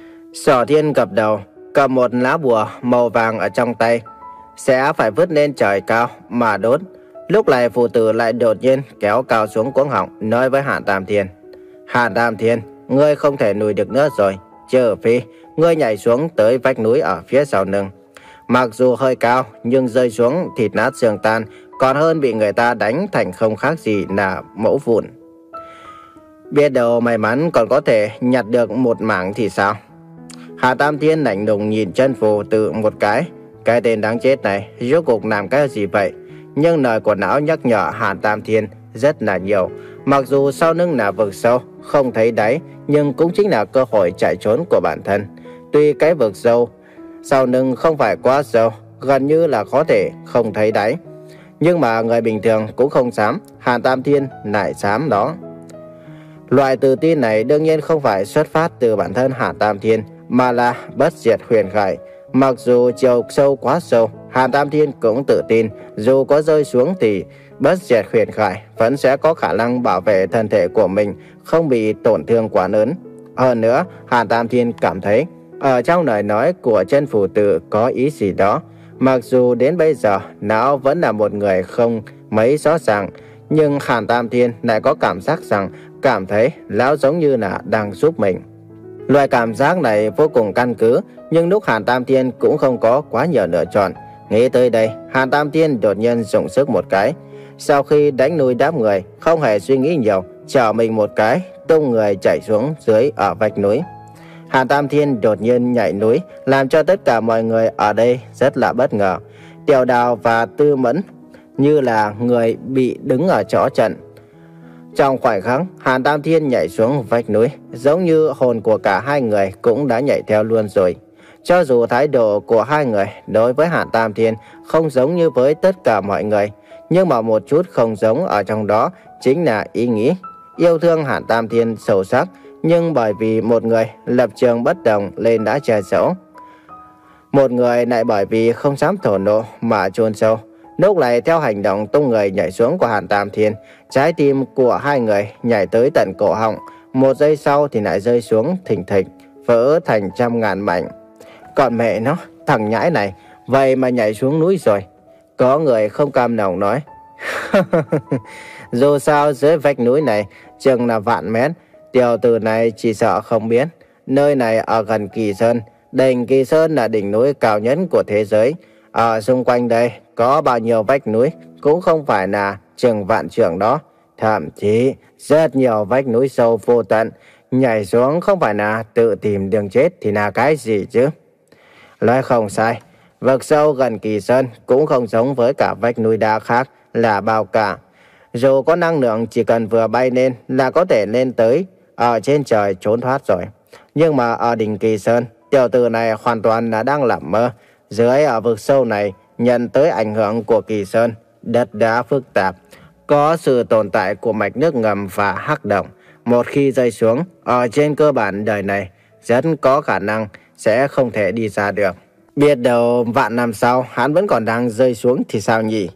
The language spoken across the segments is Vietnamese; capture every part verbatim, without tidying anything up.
Sở Thiên gật đầu, cầm một lá bùa màu vàng ở trong tay, sẽ phải vứt lên trời cao mà đốt. Lúc này phù tử lại đột nhiên kéo cao xuống cuống họng, nói với Hàn Tam Thiên: Hàn Tam Thiên, ngươi không thể lùi được nữa rồi, trừ phi ngươi nhảy xuống tới vách núi ở phía sau lưng. Mặc dù hơi cao, nhưng rơi xuống thịt nát xương tan, còn hơn bị người ta đánh thành không khác gì là mẫu vụn. Biết đâu may mắn còn có thể nhặt được một mảng thì sao? Hà Tam Thiên lạnh lùng nhìn chân phù tử một cái. Cái tên đáng chết này rốt cuộc làm cái gì vậy? Nhưng lời của não nhắc nhở Hà Tam Thiên rất là nhiều. Mặc dù sau lưng là vực sâu, không thấy đáy, nhưng cũng chính là cơ hội chạy trốn của bản thân. Tuy cái vực sâu sau lưng không phải quá sâu, gần như là có thể không thấy đáy, nhưng mà người bình thường cũng không dám, Hàn Tam Thiên lại dám đó. Loại tự tin này đương nhiên không phải xuất phát từ bản thân Hàn Tam Thiên, mà là bất diệt huyền khải. Mặc dù chiều sâu quá sâu, Hàn Tam Thiên cũng tự tin dù có rơi xuống thì bất diệt huyền khải vẫn sẽ có khả năng bảo vệ thân thể của mình không bị tổn thương quá lớn. Hơn nữa, Hàn Tam Thiên cảm thấy ở trong lời nói của chân phù tử có ý gì đó. Mặc dù đến bây giờ não vẫn là một người không mấy rõ ràng, nhưng Hàn Tam Thiên lại có cảm giác rằng cảm thấy lão giống như là đang giúp mình. Loại cảm giác này vô cùng căn cứ, nhưng lúc Hàn Tam Thiên cũng không có quá nhiều lựa chọn. Nghĩ tới đây, Hàn Tam Thiên đột nhiên dùng sức một cái. Sau khi đánh lui đám người, không hề suy nghĩ nhiều, chở mình một cái, tung người chạy xuống dưới ở vách núi. Hàn Tam Thiên đột nhiên nhảy núi, làm cho tất cả mọi người ở đây rất là bất ngờ. Tiểu Đào và Tư Mẫn như là người bị đứng ở chỗ trận. Trong khoảnh khắc Hàn Tam Thiên nhảy xuống vách núi, giống như hồn của cả hai người cũng đã nhảy theo luôn rồi. Cho dù thái độ của hai người đối với Hàn Tam Thiên không giống như với tất cả mọi người, nhưng mà một chút không giống ở trong đó chính là ý nghĩ yêu thương Hàn Tam Thiên sâu sắc, nhưng bởi vì một người lập trường bất đồng nên đã che giấu, một người lại bởi vì không dám thổ lộ mà chôn sâu. Lúc này theo hành động tung người nhảy xuống của Hàn Tam Thiên, trái tim của hai người nhảy tới tận cổ họng, một giây sau thì lại rơi xuống thình thịch, vỡ thành trăm ngàn mảnh. Còn mẹ nó, thằng nhãi này vậy mà nhảy xuống núi rồi. Có người không cam lòng nói: dù sao dưới vách núi này chừng là vạn mét, tiểu tử này chỉ sợ không biết nơi này ở gần Kỳ Sơn. Đỉnh Kỳ Sơn là đỉnh núi cao nhất của thế giới. Ở xung quanh đây có bao nhiêu vách núi cũng không phải là chừng vạn trượng đó. Thậm chí rất nhiều vách núi sâu vô tận, nhảy xuống không phải là tự tìm đường chết thì là cái gì chứ? Nói không sai, vực sâu gần Kỳ Sơn cũng không giống với cả vách núi đá khác là bao cả. Dù có năng lượng chỉ cần vừa bay lên là có thể lên tới ở trên trời trốn thoát rồi. Nhưng mà ở đỉnh Kỳ Sơn, tiểu tử này hoàn toàn là đang nằm mơ. Dưới ở vực sâu này nhận tới ảnh hưởng của Kỳ Sơn, đất đá phức tạp, có sự tồn tại của mạch nước ngầm và hắc động. Một khi rơi xuống, ở trên cơ bản đời này rất có khả năng sẽ không thể đi ra được. Biết đâu vạn năm sau hắn vẫn còn đang rơi xuống thì sao nhỉ?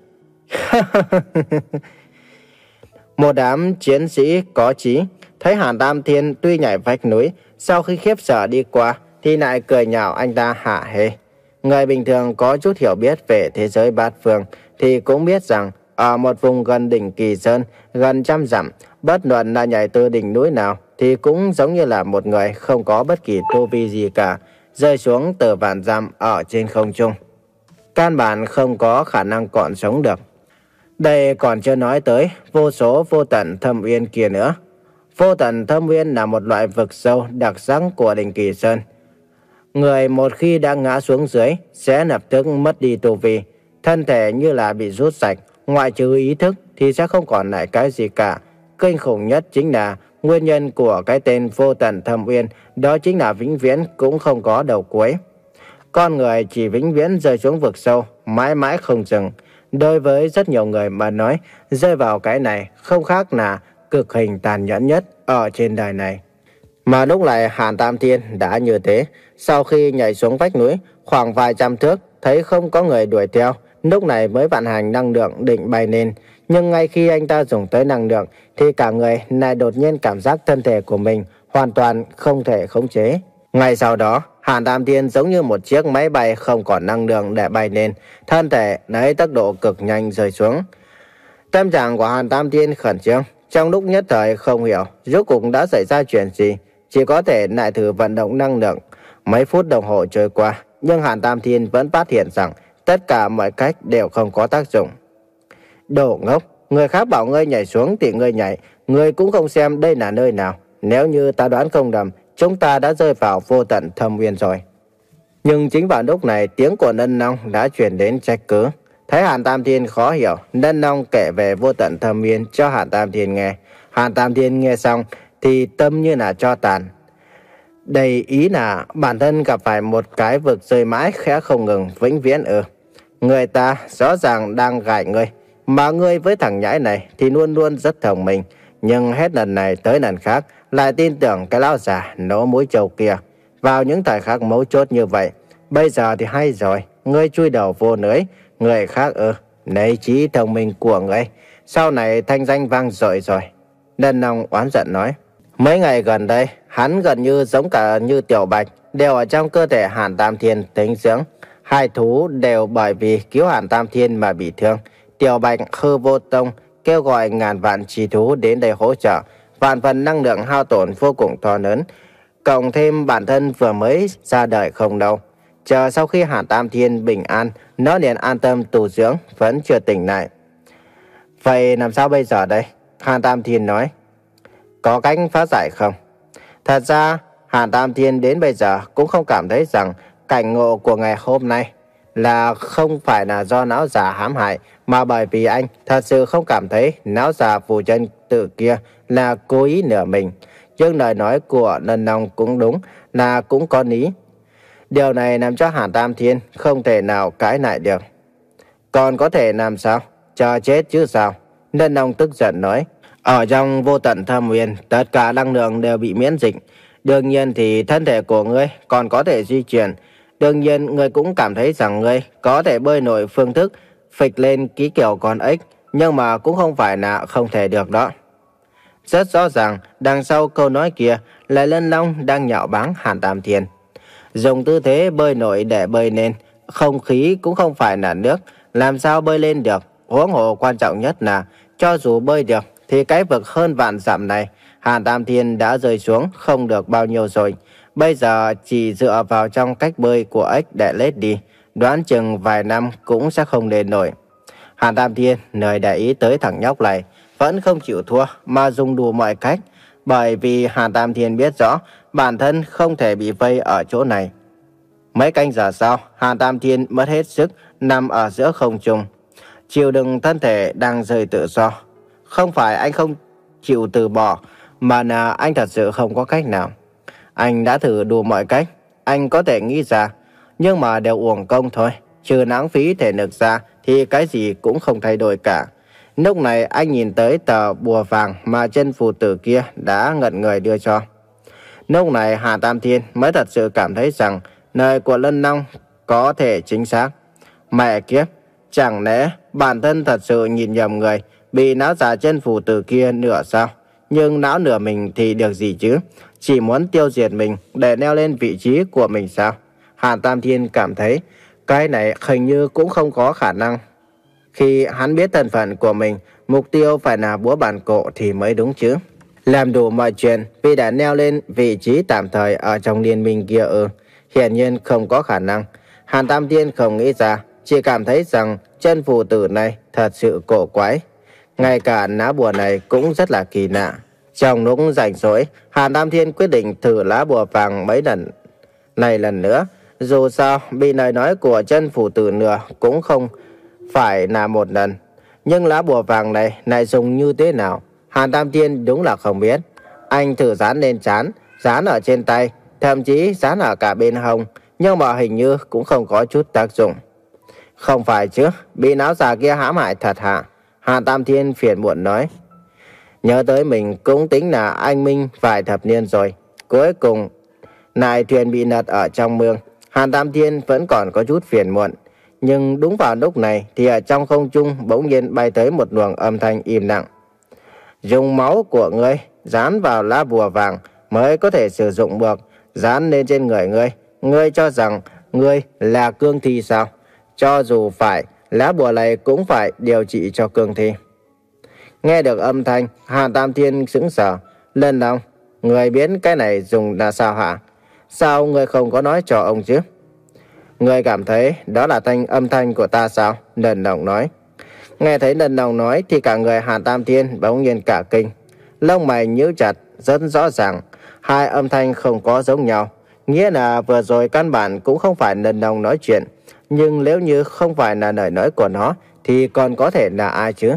Một đám chiến sĩ có trí thấy Hàn Tam Thiên tuy nhảy vách núi, sau khi khiếp sợ đi qua thì lại cười nhạo anh ta hả hê. Người bình thường có chút hiểu biết về thế giới bát phương thì cũng biết rằng ở một vùng gần đỉnh Kỳ Sơn, gần trăm dặm, bất luận là nhảy từ đỉnh núi nào thì cũng giống như là một người không có bất kỳ tu vi gì cả, rơi xuống từ vạn dặm ở trên không trung, căn bản không có khả năng còn sống được. Đây còn chưa nói tới vô số vô tận thâm uyên kia nữa. Vô tận thâm uyên là một loại vực sâu đặc sắc của đỉnh Kỳ Sơn. Người một khi đã ngã xuống dưới sẽ lập tức mất đi tu vi, thân thể như là bị rút sạch, ngoại trừ ý thức thì sẽ không còn lại cái gì cả. Kinh khủng nhất chính là nguyên nhân của cái tên vô tận thâm uyên, đó chính là vĩnh viễn cũng không có đầu cuối. Con người chỉ vĩnh viễn rơi xuống vực sâu, mãi mãi không dừng. Đối với rất nhiều người mà nói, rơi vào cái này không khác là cực hình tàn nhẫn nhất ở trên đời này. Mà lúc này Hàn Tam Thiên đã như thế. Sau khi nhảy xuống vách núi khoảng vài trăm thước, thấy không có người đuổi theo, lúc này mới vận hành năng lượng định bay lên. Nhưng ngay khi anh ta dùng tới năng lượng thì cả người lại đột nhiên cảm giác thân thể của mình hoàn toàn không thể khống chế. Ngay sau đó, Hàn Tam Thiên giống như một chiếc máy bay không còn năng lượng để bay lên, thân thể lấy tốc độ cực nhanh rơi xuống. Tâm trạng của Hàn Tam Thiên khẩn trương, trong lúc nhất thời không hiểu rốt cuộc đã xảy ra chuyện gì, chỉ có thể lại thử vận động năng lượng. Mấy phút đồng hồ trôi qua, nhưng Hàn Tam Thiên vẫn phát hiện rằng tất cả mọi cách đều không có tác dụng. Đồ ngốc, người khác bảo ngươi nhảy xuống thì ngươi nhảy, ngươi cũng không xem đây là nơi nào. Nếu như ta đoán không nhầm, chúng ta đã rơi vào vô tận thâm uyên rồi. Nhưng chính vào lúc này, tiếng của Nân Long đã truyền đến trách cứ. Thấy Hàn Tam Thiên khó hiểu, Nân Long kể về vô tận thâm uyên cho Hàn Tam Thiên nghe. Hàn Tam Thiên nghe xong thì tâm như là tro tàn. Đây ý là bản thân gặp phải một cái vực rơi mãi khẽ không ngừng, vĩnh viễn ư? Người ta rõ ràng đang gài ngươi, mà ngươi với thằng nhãi này thì luôn luôn rất thông minh, nhưng hết lần này tới lần khác lại tin tưởng cái lão già nấu muối trầu kia vào những thời khắc mấu chốt như vậy. Bây giờ thì hay rồi, ngươi chui đầu vô lưới, người khác ư? Lấy trí thông minh của ngươi sau này thanh danh vang dội rồi. Nân Long oán giận nói. Mấy ngày gần đây, hắn gần như giống cả như Tiểu Bạch, đều ở trong cơ thể Hàn Tam Thiên tính dưỡng. Hai thú đều bởi vì cứu Hàn Tam Thiên mà bị thương. Tiểu Bạch Hư Vô Tông kêu gọi ngàn vạn chi thú đến đây hỗ trợ, vạn phần năng lượng hao tổn vô cùng to lớn. Cộng thêm bản thân vừa mới ra đời không đâu. Chờ sau khi Hàn Tam Thiên bình an, nó liền an tâm tu dưỡng, vẫn chưa tỉnh lại. Vậy làm sao bây giờ đây? Hàn Tam Thiên nói. Có cách phá giải không? Thật ra, Hàn Tam Thiên đến bây giờ cũng không cảm thấy rằng cảnh ngộ của ngày hôm nay là không phải là do não giả hãm hại, mà bởi vì anh thật sự không cảm thấy não giả phù chân tự kia là cố ý nửa mình. Nhưng lời nói của Nân Long cũng đúng, là cũng có lý. Điều này làm cho Hàn Tam Thiên không thể nào cãi lại được. Còn có thể làm sao? Chờ chết chứ sao? Nân Long tức giận nói. Ở trong vô tận thâm uyên, tất cả năng lượng đều bị miễn dịch. Đương nhiên thì thân thể của ngươi còn có thể di chuyển. Đương nhiên ngươi cũng cảm thấy rằng ngươi có thể bơi nổi phương thức phịch lên ký kiểu con ếch, nhưng mà cũng không phải là không thể được đó. Rất rõ ràng, đằng sau câu nói kia là Nân Long đang nhạo báng Hàn Tam Thiên. Dùng tư thế bơi nổi để bơi lên, không khí cũng không phải là nước, làm sao bơi lên được. Huống hồ quan trọng nhất là, cho dù bơi được, thì cái vực hơn vạn dặm này, Hàn Tam Thiên đã rơi xuống không được bao nhiêu rồi. Bây giờ chỉ dựa vào trong cách bơi của ếch để lết đi, đoán chừng vài năm cũng sẽ không lên nổi. Hàn Tam Thiên nơi để ý tới thằng nhóc này, vẫn không chịu thua mà dùng đủ mọi cách, bởi vì Hàn Tam Thiên biết rõ bản thân không thể bị vây ở chỗ này. Mấy canh giờ sau, Hàn Tam Thiên mất hết sức nằm ở giữa không trung, chịu đựng thân thể đang rơi tự do. Không phải anh không chịu từ bỏ, mà là anh thật sự không có cách nào. Anh đã thử đủ mọi cách anh có thể nghĩ ra, nhưng mà đều uổng công thôi. Trừ lãng phí thể lực ra thì cái gì cũng không thay đổi cả. Lúc này anh nhìn tới tờ bùa vàng mà chân phù tử kia đã ngẩn người đưa cho. Lúc này Hàn Tam Thiên mới thật sự cảm thấy rằng lời của Nân Long có thể chính xác. Mẹ kiếp, chẳng lẽ bản thân thật sự nhìn nhầm người, bị não giả chân phù tử kia nửa sao? Nhưng não nửa mình thì được gì chứ? Chỉ muốn tiêu diệt mình để leo lên vị trí của mình sao? Hàn Tam Thiên cảm thấy cái này hình như cũng không có khả năng. Khi hắn biết thân phận của mình, mục tiêu phải là búa bản cổ thì mới đúng chứ. Làm đủ mọi chuyện vì đã leo lên vị trí tạm thời ở trong liên minh kia ư? Hiển nhiên không có khả năng. Hàn Tam Thiên không nghĩ ra, chỉ cảm thấy rằng chân phù tử này thật sự cổ quái. Ngay cả lá bùa này cũng rất là kỳ lạ. Trong lúc rảnh rỗi, Hàn Tam Thiên quyết định thử lá bùa vàng mấy lần này lần nữa. Dù sao, bị lời nói của chân phù tử nửa cũng không phải là một lần. Nhưng lá bùa vàng này lại dùng như thế nào, Hàn Tam Thiên đúng là không biết. Anh thử dán lên trán, dán ở trên tay, thậm chí dán ở cả bên hông, nhưng mà hình như cũng không có chút tác dụng. Không phải chứ, bị não già kia hãm hại thật hả? Hàn Tam Thiên phiền muộn nói. Nhớ tới mình cũng tính là anh minh vài thập niên rồi. Cuối cùng, nại thuyền bị lật ở trong mương. Hàn Tam Thiên vẫn còn có chút phiền muộn. Nhưng đúng vào lúc này thì ở trong không trung bỗng nhiên bay tới một luồng âm thanh im lặng. Dùng máu của ngươi dán vào lá bùa vàng mới có thể sử dụng được. dán lên trên người ngươi. Ngươi cho rằng ngươi là cương thi sao? Cho dù phải, lá bùa này cũng phải điều trị cho cương thi. Nghe được âm thanh, Hàn Tam Thiên sững sờ. Lần đầu, người biến cái này dùng là sao hả? Sao người không có nói cho ông chứ? Người cảm thấy đó là thanh âm thanh của ta sao? Lần Đồng nói. Nghe thấy Lần Đồng nói thì cả người Hàn Tam Thiên bỗng nhiên cả kinh. Lông mày nhíu chặt, rất rõ ràng. Hai âm thanh không có giống nhau. Nghĩa là vừa rồi căn bản cũng không phải Lần Đồng nói chuyện. Nhưng nếu như không phải là lời nói của nó thì còn có thể là ai chứ?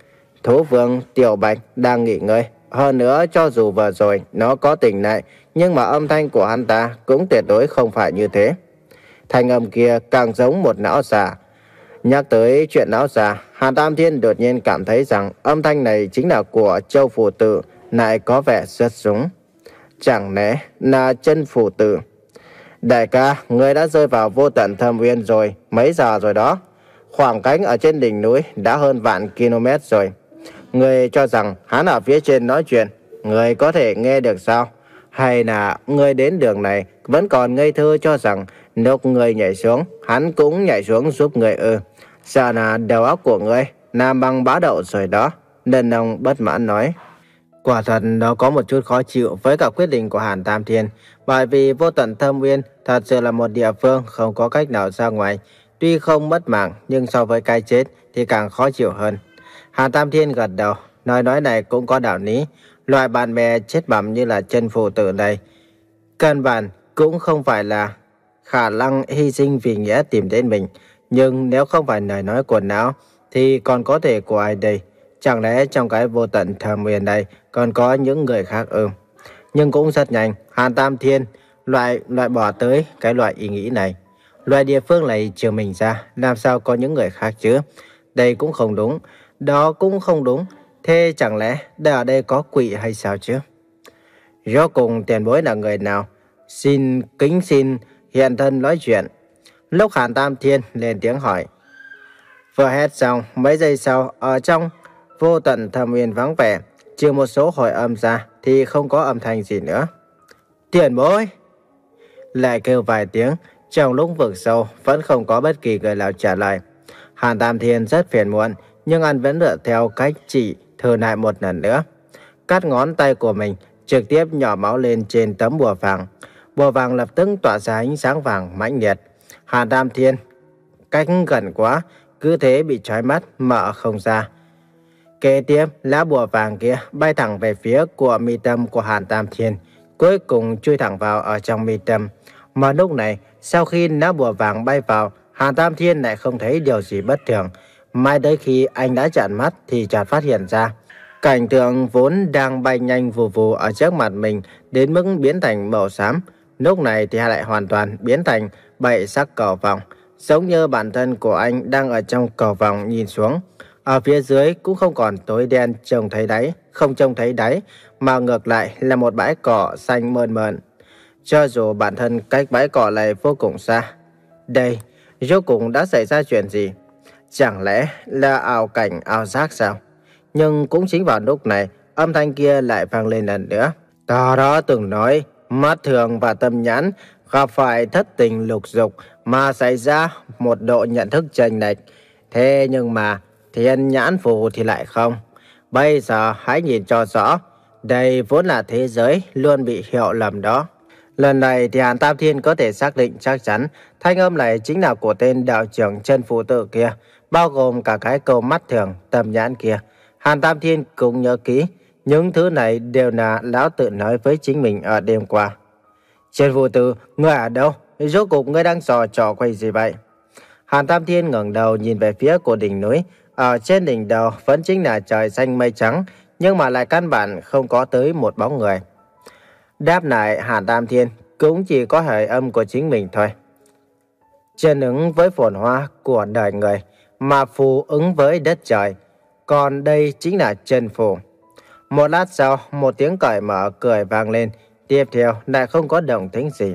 Thú Vương Tiểu Bạch đang nghỉ ngơi. Hơn nữa cho dù vừa rồi nó có tỉnh lại, nhưng mà âm thanh của hắn ta cũng tuyệt đối không phải như thế. Thanh âm kia càng giống một não già. Nhắc tới chuyện não già, Hàn Tam Thiên đột nhiên cảm thấy rằng âm thanh này chính là của Châu Phủ Tử, lại có vẻ rất giống. Chẳng lẽ là Chân Phủ Tử? Đại ca, người đã rơi vào vô tận thâm uyên rồi, mấy giờ rồi đó? Khoảng cách ở trên đỉnh núi đã hơn vạn km rồi. Người cho rằng hắn ở phía trên nói chuyện, người có thể nghe được sao? Hay là người đến đường này vẫn còn ngây thơ cho rằng lúc người nhảy xuống, hắn cũng nhảy xuống giúp người ư? Sợ là đầu óc của người làm bằng bá đậu rồi đó. Lần Đồng bất mãn nói. Quả thật nó có một chút khó chịu với cả quyết định của Hàn Tam Thiên, bởi vì vô tận thâm uyên thật sự là một địa phương không có cách nào ra ngoài. Tuy không mất mạng nhưng so với cái chết thì càng khó chịu hơn. Hàn Tam Thiên gật đầu, nói nói này cũng có đạo lý. Loại bạn bè chết bẩm như là Chân Phủ Tử này, căn bản cũng không phải là khả năng hy sinh vì nghĩa tìm đến mình. Nhưng nếu không phải lời nói của não thì còn có thể của ai đây? Chẳng lẽ trong cái vô tận thâm uyên này còn có những người khác ư? Nhưng cũng rất nhanh, Hàn Tam Thiên loại loại bỏ tới cái loại ý nghĩ này. Loại địa phương này trừ mình ra, làm sao có những người khác chứ? Đây cũng không đúng, đó cũng không đúng. Thế chẳng lẽ đây ở đây có quỷ hay sao chứ? Rốt cùng tiền bối là người nào? Xin kính xin hiện thân nói chuyện. Lúc Hàn Tam Thiên lên tiếng hỏi. Vừa hét xong, mấy giây sau, ở trong vô tận thâm uyên vắng vẻ, trừ một số hồi âm ra thì không có âm thanh gì nữa. Tiền bối! Lại kêu vài tiếng, trong lúc vực sâu vẫn không có bất kỳ người nào trả lời. Hàn Tam Thiên rất phiền muộn, nhưng anh vẫn dựa theo cách chỉ thử lại một lần nữa. Cắt ngón tay của mình, trực tiếp nhỏ máu lên trên tấm bùa vàng. Bùa vàng lập tức tỏa ra ánh sáng vàng mãnh liệt. Hàn Tam Thiên cách gần quá, cứ thế bị chói mắt, mở không ra. Kế tiếp, lá bùa vàng kia bay thẳng về phía của mi tâm của Hàn Tam Thiên, cuối cùng chui thẳng vào ở trong mi tâm. Mà lúc này, sau khi lá bùa vàng bay vào, Hàn Tam Thiên lại không thấy điều gì bất thường. Mãi tới khi anh đã trợn mắt thì chợt phát hiện ra, cảnh tượng vốn đang bay nhanh vù vù ở trước mặt mình đến mức biến thành màu xám, lúc này thì lại hoàn toàn biến thành bảy sắc cầu vòng, giống như bản thân của anh đang ở trong cầu vòng nhìn xuống. Ở phía dưới cũng không còn tối đen trông thấy đáy, không trông thấy đáy, mà ngược lại là một bãi cỏ xanh mơn mởn. Cho dù bản thân cách bãi cỏ này vô cùng xa. Đây, rốt cuộc đã xảy ra chuyện gì? Chẳng lẽ là ảo cảnh ảo giác sao? Nhưng cũng chính vào lúc này, âm thanh kia lại vang lên lần nữa. Ta đó từng nói, mắt thường và tâm nhãn gặp phải thất tình lục dục mà xảy ra một độ nhận thức chênh lệch. Thế nhưng mà thiên nhãn phù thì lại không. Bây giờ hãy nhìn cho rõ, đây vốn là thế giới luôn bị hiểu lầm đó. Lần này thì Hàn Tam Thiên có thể xác định chắc chắn thanh âm này chính là của tên đạo trưởng Chân Phủ Tử kia, bao gồm cả cái câu mắt thường, tâm nhãn kia. Hàn Tam Thiên cũng nhớ kỹ, những thứ này đều là lão tự nói với chính mình ở đêm qua. Chân Phủ Tử, ngươi ở đâu? Rốt cuộc ngươi đang trò trò quay gì vậy? Hàn Tam Thiên ngẩng đầu nhìn về phía của đỉnh núi. Ở trên đỉnh đầu vẫn chính là trời xanh mây trắng, nhưng mà lại căn bản không có tới một bóng người. Đáp lại Hàn Tam Thiên cũng chỉ có hơi âm của chính mình thôi. Chân ứng với phồn hoa của đời người, mà phù ứng với đất trời. Còn đây chính là chân phù. Một lát sau, một tiếng cởi mở cười vang lên, tiếp theo lại không có động tĩnh gì.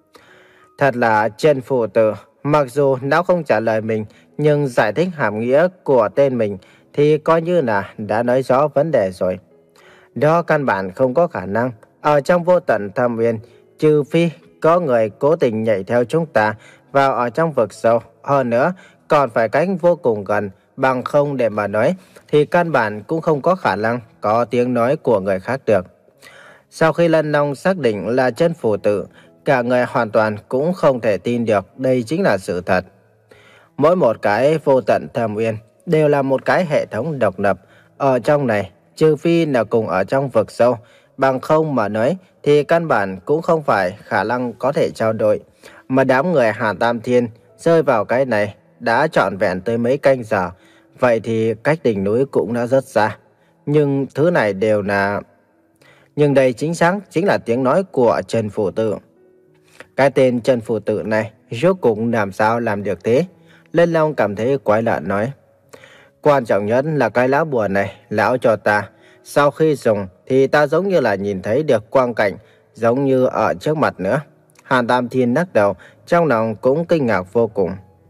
Thật là Chân Phủ Tử, mặc dù nó không trả lời mình, nhưng giải thích hàm nghĩa của tên mình thì coi như là đã nói rõ vấn đề rồi. Đó căn bản không có khả năng. Ở trong vô tận thâm uyên, trừ phi có người cố tình nhảy theo chúng ta vào ở trong vực sâu. Hơn nữa, còn phải cách vô cùng gần, bằng không để mà nói, thì căn bản cũng không có khả năng có tiếng nói của người khác được. Sau khi Lân Long xác định là chân phù tử, cả người hoàn toàn cũng không thể tin được đây chính là sự thật. Mỗi một cái vô tận thâm uyên đều là một cái hệ thống độc lập. Ở trong này, trừ phi là cùng ở trong vực sâu, bằng không mà nói thì căn bản cũng không phải khả năng có thể trao đổi. Mà đám người Hàn Tam Thiên rơi vào cái này đã trọn vẹn tới mấy canh giờ, vậy thì cách đỉnh núi cũng đã rất xa. Nhưng thứ này đều là... Nhưng đây chính xác chính là tiếng nói của Trần Phủ Tự. Cái tên Trần Phủ Tự này rốt cuộc làm sao làm được thế? Lân Long cảm thấy quái lạ nói. Quan trọng nhất là cái lá bùa này, lão cho ta. Sau khi dùng thì ta giống như là nhìn thấy được quang cảnh, giống như ở trước mặt nữa. Hàn Tam Thiên lắc đầu, trong lòng cũng kinh ngạc vô cùng.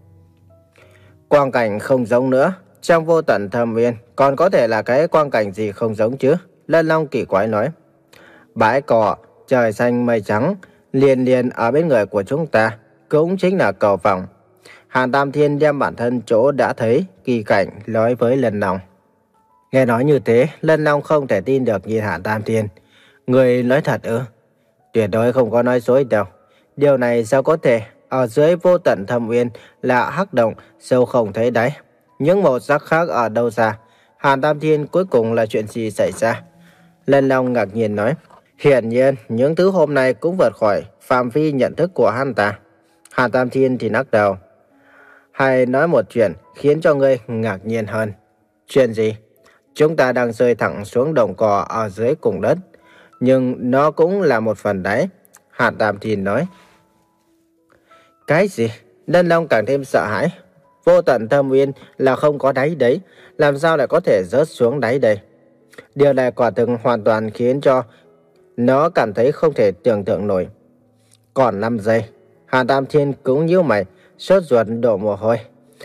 Quang cảnh không giống nữa, trong vô tận thâm uyên còn có thể là cái quang cảnh gì không giống chứ? Lân Long kỳ quái nói. Bãi cỏ, trời xanh mây trắng, liền liền ở bên người của chúng ta, cũng chính là cầu vòng. Hàn Tam Thiên đem bản thân chỗ đã thấy kỳ cảnh nói với Lân Long. Nghe nói như thế, Lân Long không thể tin được nhìn Hàn Tam Thiên. Người nói thật ư? Tuyệt đối không có nói dối đâu. Điều này sao có thể? Ở dưới vô tận thâm uyên là hắc động, sâu không thấy đáy. Những màu sắc khác ở đâu ra? Hàn Tam Thiên cuối cùng là chuyện gì xảy ra? Lân Long ngạc nhiên nói. Hiển nhiên, những thứ hôm nay cũng vượt khỏi phạm vi nhận thức của hắn ta. Hàn Tam Thiên thì lắc đầu. Hay nói một chuyện khiến cho ngươi ngạc nhiên hơn. Chuyện gì? Chúng ta đang rơi thẳng xuống đồng cỏ ở dưới cùng đất. Nhưng nó cũng là một phần đáy. Hàn Tam Thiên nói. Cái gì? Lân Long càng thêm sợ hãi. Vô tận thâm uyên là không có đáy đấy. Làm sao lại có thể rớt xuống đáy đây? Điều này quả thực hoàn toàn khiến cho nó cảm thấy không thể tưởng tượng nổi. Còn năm giây, Hàn Tam Thiên cũng nhíu mày, sốt ruột đổ mồ hôi.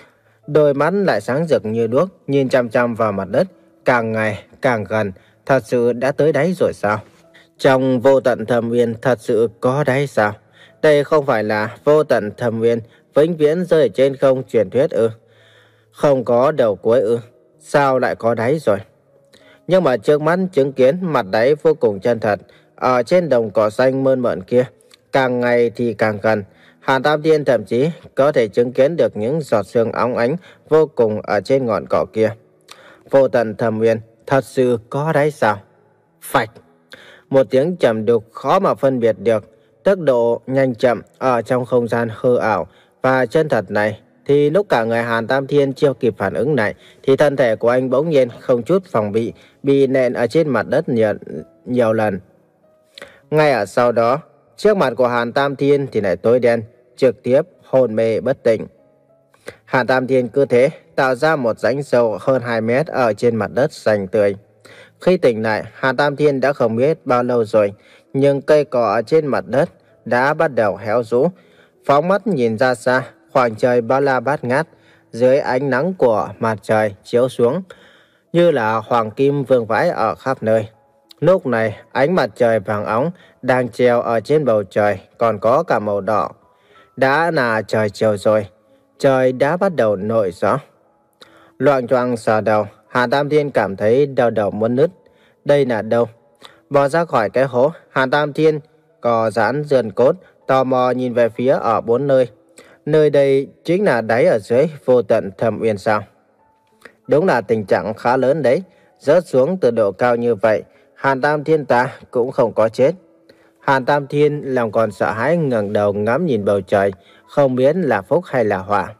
Đôi mắt lại sáng rực như đuốc, nhìn chăm chăm vào mặt đất, càng ngày càng gần, thật sự đã tới đáy rồi sao? Trong vô tận thâm uyên thật sự có đáy sao? Đây không phải là vô tận thâm uyên vĩnh viễn rơi trên không truyền thuyết ư? Không có đầu cuối ư? Sao lại có đáy rồi? Nhưng mà trước mắt chứng kiến mặt đáy vô cùng chân thật, ở trên đồng cỏ xanh mơn mởn kia, càng ngày thì càng gần. Hàn Tam Thiên thậm chí có thể chứng kiến được những giọt sương óng ánh vô cùng ở trên ngọn cỏ kia. Vô tận thâm uyên thật sự có đáy sao? Phạch! Một tiếng trầm đục khó mà phân biệt được. Tốc độ nhanh chậm ở trong không gian hư ảo và chân thật này, thì lúc cả người Hàn Tam Thiên chưa kịp phản ứng này, thì thân thể của anh bỗng nhiên không chút phòng bị, bị nện ở trên mặt đất nhiều, nhiều lần. Ngay ở sau đó, trước mặt của Hàn Tam Thiên thì lại tối đen, trực tiếp hôn mê bất tỉnh. Hàn Tam Thiên cứ thế tạo ra một rãnh sâu hơn hai mét ở trên mặt đất xanh tươi. Khi tỉnh lại, Hàn Tam Thiên đã không biết bao lâu rồi, nhưng cây cỏ ở trên mặt đất đã bắt đầu héo rũ. Phóng mắt nhìn ra xa, khoảng trời bao la bát ngát, dưới ánh nắng của mặt trời chiếu xuống, như là hoàng kim vương vãi ở khắp nơi. Lúc này, ánh mặt trời vàng óng đang treo ở trên bầu trời, còn có cả màu đỏ. Đã là trời chiều rồi, trời đã bắt đầu nổi gió. Loạng choạng sờ đầu, Hàn Tam Thiên cảm thấy đau đầu muốn nứt. Đây là đâu? Bò ra khỏi cái hố, Hàn Tam Thiên cò giãn sườn cốt, tò mò nhìn về phía ở bốn nơi. Nơi đây chính là đáy ở dưới vô tận thâm uyên sao? Đúng là tình trạng khá lớn đấy. Rớt xuống từ độ cao như vậy, Hàn Tam Thiên ta cũng không có chết. Hàn Tam Thiên lòng còn sợ hãi ngẩng đầu ngắm nhìn bầu trời, không biết là phúc hay là họa.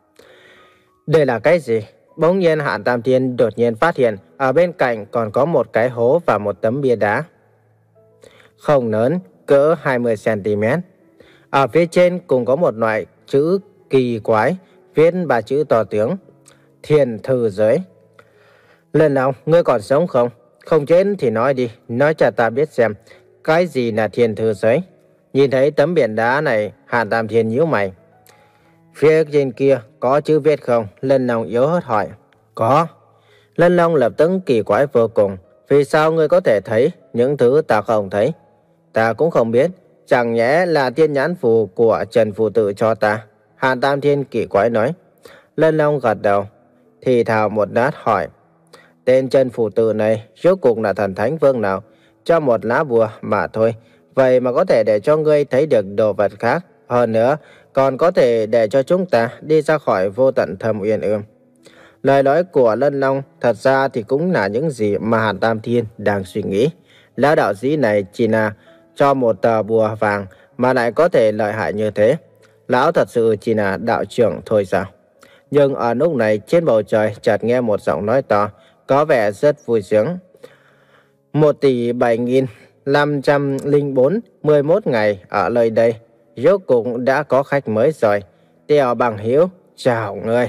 Đây là cái gì? Bỗng nhiên Hàn Tam Thiên đột nhiên phát hiện ở bên cạnh còn có một cái hố và một tấm bia đá. Không lớn, cỡ hai mươi xăng ti mét. Ở phía trên cũng có một loại chữ kỳ quái, viết ba chữ to tướng. Thiên thư giới. Lần nào, ngươi còn sống không? Không chết thì nói đi, nói cho ta biết xem, cái gì là thiên thư giới? Nhìn thấy tấm biển đá này, Hàn Tam Thiên nhíu mày. Phía trên kia có chữ viết không? Lân Long yếu hớt hỏi. Có. Lân Long lập tức kỳ quái vô cùng. Vì sao ngươi có thể thấy những thứ ta không thấy? Ta cũng không biết. chẳng nhẽ là thiên nhãn phù của Trần Phù Tự cho ta? Hàn Tam Thiên kỳ quái nói. Lân Long gật đầu, thì thào một lát hỏi, tên Trần Phù Tự này rốt cuộc là thần thánh vương nào? Cho một lá bùa mà thôi, vậy mà có thể để cho ngươi thấy được đồ vật khác. Hơn nữa, còn có thể để cho chúng ta đi ra khỏi vô tận thâm uyên ương. Lời nói của Lân Long thật ra thì cũng là những gì mà Hàn Tam Thiên đang suy nghĩ. Lão đạo sĩ này chỉ là cho một tờ bùa vàng mà lại có thể lợi hại như thế. Lão thật sự chỉ là đạo trưởng thôi sao? Nhưng ở lúc này trên bầu trời chợt nghe một giọng nói to, có vẻ rất vui sướng. Một tỷ bảy nghìn năm trăm linh bốn, mười một ngày ở nơi đây, rốt cũng đã có khách mới rồi. Tiểu bằng hữu, chào ngươi.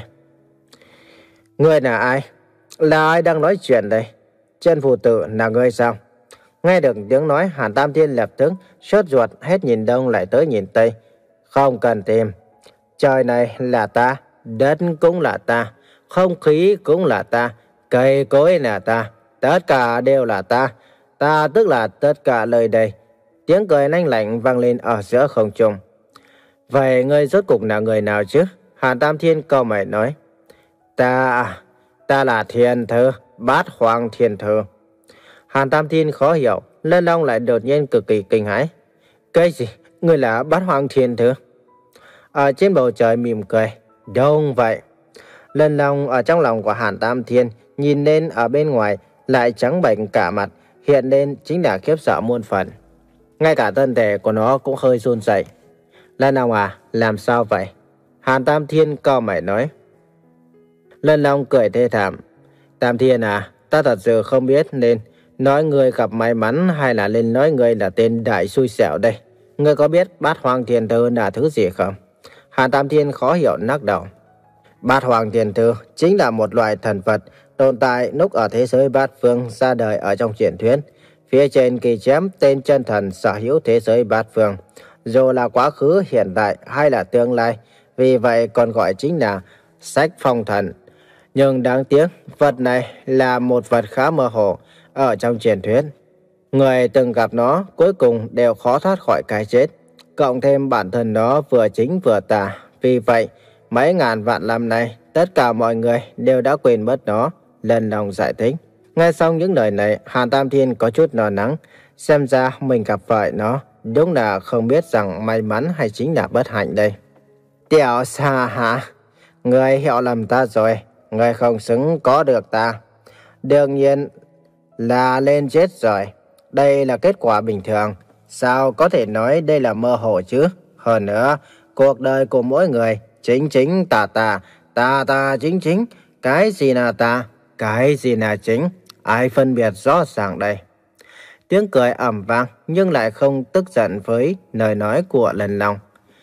Ngươi là ai? Là ai đang nói chuyện đây? Trần Phù Tự là ngươi sao? Nghe được tiếng nói, Hàn Tam Thiên lập tức sốt ruột hết nhìn đông lại tới nhìn tây. Không cần tìm. Trời này là ta, đất cũng là ta, không khí cũng là ta, cây cối là ta, tất cả đều là ta. Ta tức là tất cả lời đây. Tiếng cười lanh lảnh vang lên ở giữa không trung. Vậy ngươi rốt cục là người nào chứ? Hàn Tam Thiên cau mày nói. Ta, ta là Thiên Thư, Bát Hoang Thiên Thư. Hàn Tam Thiên khó hiểu, Lân Long lại đột nhiên cực kỳ kinh hãi. Cái gì? Ngươi là Bát Hoang Thiên Thư? Ở trên bầu trời mỉm cười. Đúng vậy. Lân Long ở trong lòng của Hàn Tam Thiên nhìn lên ở bên ngoài lại trắng bệch cả mặt, hiện lên chính là khiếp sợ muôn phần. Ngay cả thân thể của nó cũng hơi run rẩy. Lân Long à, làm sao vậy? Hàn Tam Thiên cau mày nói. Lân Long cười thê thảm. Tam Thiên à, ta thật sự không biết nên nói ngươi gặp may mắn hay là lên nói ngươi là tên đại xui xẻo đây. Ngươi có biết Bát Hoang Thiên Thư là thứ gì không? Hàn Tam Thiên khó hiểu lắc đầu. Bát Hoang Thiên Thư chính là một loại thần vật tồn tại lúc ở thế giới bát phương ra đời ở trong truyền thuyết. Phía trên ghi chép tên chân thần sở hữu thế giới bát phương, dù là quá khứ, hiện tại hay là tương lai, vì vậy còn gọi chính là sách phong thần. Nhưng đáng tiếc, vật này là một vật khá mơ hồ ở trong truyền thuyết. Người từng gặp nó cuối cùng đều khó thoát khỏi cái chết. Cộng thêm bản thân nó vừa chính vừa tà. Vì vậy, mấy ngàn vạn năm nay, tất cả mọi người đều đã quên mất nó. Lân Long giải thích. Nghe xong những lời này, Hàn Tam Thiên có chút lo lắng. Xem ra mình gặp phải nó, đúng là không biết rằng may mắn hay chính là bất hạnh đây. Tiểu Sa hả? Người hiểu lầm ta rồi. Người không xứng có được ta. Đương nhiên là lên chết rồi. Đây là kết quả bình thường. Sao có thể nói đây là mơ hồ chứ? Hơn nữa, cuộc đời của mỗi người chính chính tà tà, tà tà chính chính. Cái gì là tà, cái gì là chính? Ai phân biệt rõ ràng đây? Tiếng cười ầm vang nhưng lại không tức giận với lời nói của Lân Long.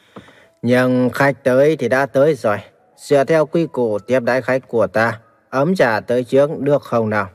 Nhưng khách tới thì đã tới rồi. Dựa theo quy củ tiếp đãi khách của ta, ấm trà tới trước được không nào?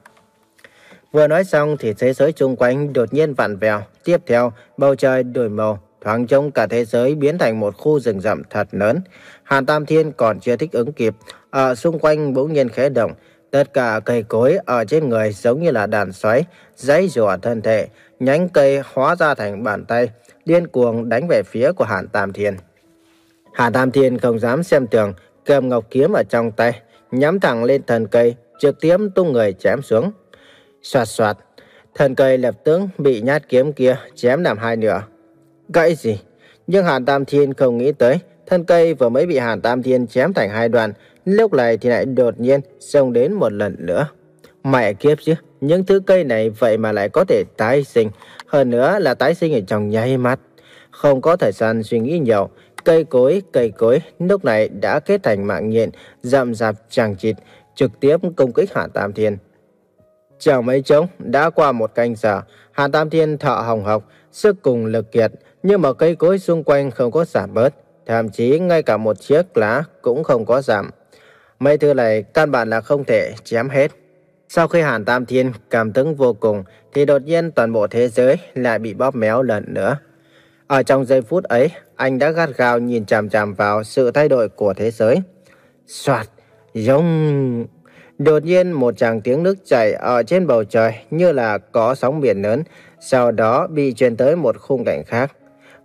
Vừa nói xong thì thế giới xung quanh đột nhiên vặn vẹo. Tiếp theo, bầu trời đổi màu, thoáng trông cả thế giới biến thành một khu rừng rậm thật lớn. Hàn Tam Thiên còn chưa thích ứng kịp, ở xung quanh bỗng nhiên khẽ động. Tất cả cây cối ở trên người giống như là đàn xoáy, giãy giụa thân thể, nhánh cây hóa ra thành bàn tay, điên cuồng đánh về phía của Hàn Tam Thiên. Hàn Tam Thiên không dám xem thường, cầm ngọc kiếm ở trong tay, nhắm thẳng lên thân cây, trực tiếp tung người chém xuống. Soạt soạt, thân cây lập tức bị nhát kiếm kia chém làm hai nửa. Gãy gì? Nhưng Hàn Tam Thiên không nghĩ tới, thân cây vừa mới bị Hàn Tam Thiên chém thành hai đoạn, lúc này thì lại đột nhiên xông đến một lần nữa. Mẹ kiếp chứ, những thứ cây này vậy mà lại có thể tái sinh, hơn nữa là tái sinh ở trong nháy mắt. Không có thời gian suy nghĩ nhiều, cây cối, cây cối lúc này đã kết thành mạng nhện, rậm rạp chằng chịt, trực tiếp công kích Hàn Tam Thiên. Chẳng mấy chốc đã qua một canh giờ, Hàn Tam Thiên thở hồng hộc, sức cùng lực kiệt, nhưng mà cây cối xung quanh không có giảm bớt, thậm chí ngay cả một chiếc lá cũng không có giảm. Mấy thứ này căn bản là không thể chém hết. Sau khi Hàn Tam Thiên cảm tưởng vô cùng, thì đột nhiên toàn bộ thế giới lại bị bóp méo lần nữa. Ở trong giây phút ấy, anh đã gắt gao nhìn chằm chằm vào sự thay đổi của thế giới. Soạt, giống... Đột nhiên một tràng tiếng nước chảy ở trên bầu trời như là có sóng biển lớn, sau đó bị truyền tới một khung cảnh khác.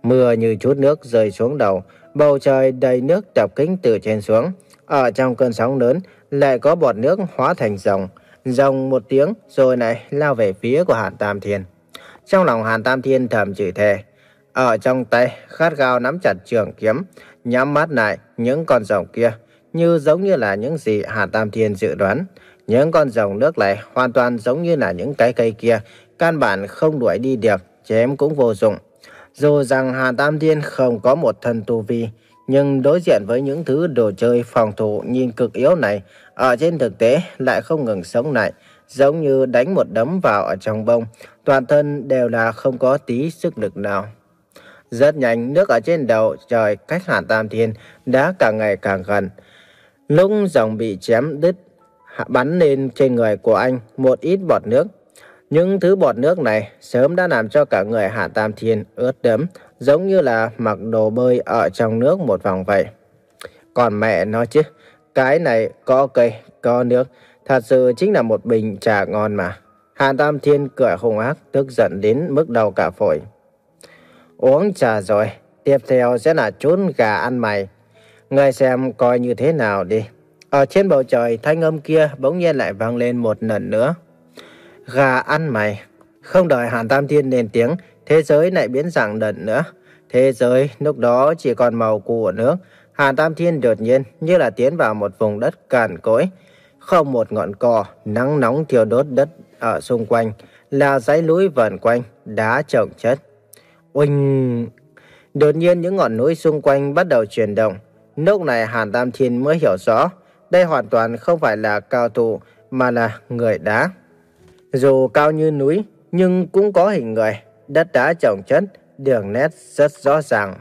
Mưa như chút nước rơi xuống đầu, bầu trời đầy nước đập kính từ trên xuống. Ở trong cơn sóng lớn lại có bọt nước hóa thành rồng, rồng một tiếng rồi lại lao về phía của Hàn Tam Thiên. Trong lòng Hàn Tam Thiên thầm chửi thề, ở trong tay khát gao nắm chặt trường kiếm, nhắm mắt lại những con rồng kia, như giống như là những gì Hàn Tam Thiên dự đoán. Những con rồng nước này hoàn toàn giống như là những cái cây kia, căn bản không đuổi đi được, chém cũng vô dụng. Dù rằng Hàn Tam Thiên không có một thân tu vi, nhưng đối diện với những thứ đồ chơi phòng thủ nhìn cực yếu này, ở trên thực tế lại không ngừng sống lại, giống như đánh một đấm vào ở trong bông, toàn thân đều là không có tí sức lực nào. Rất nhanh, nước ở trên đầu trời cách Hàn Tam Thiên đã càng ngày càng gần. Lúc rồng bị chém đứt, bắn lên trên người của anh một ít bọt nước. Những thứ bọt nước này sớm đã làm cho cả người Hàn Tam Thiên ướt đẫm, giống như là mặc đồ bơi ở trong nước một vòng vậy. Còn mẹ nó chứ, cái này có cây, có nước, thật sự chính là một bình trà ngon mà. Hàn Tam Thiên cười hung ác, tức giận đến mức đau cả phổi. Uống trà rồi, tiếp theo sẽ là chút gà ăn mày. Ngươi xem coi như thế nào đi. Ở trên bầu trời, thanh âm kia bỗng nhiên lại vang lên một lần nữa. Gà ăn mày. Không đợi Hàn Tam Thiên lên tiếng, thế giới lại biến dạng lần nữa. Thế giới lúc đó chỉ còn màu của nước. Hàn Tam Thiên đột nhiên như là tiến vào một vùng đất cằn cỗi, không một ngọn cỏ, nắng nóng thiêu đốt đất ở xung quanh, là dãy núi vần quanh, đá chồng chất. Oanh! Đột nhiên những ngọn núi xung quanh bắt đầu chuyển động. Lúc này Hàn Tam Thiên mới hiểu rõ, đây hoàn toàn không phải là cao thủ mà là người đá. Dù cao như núi nhưng cũng có hình người, đất đá chồng chất, đường nét rất rõ ràng.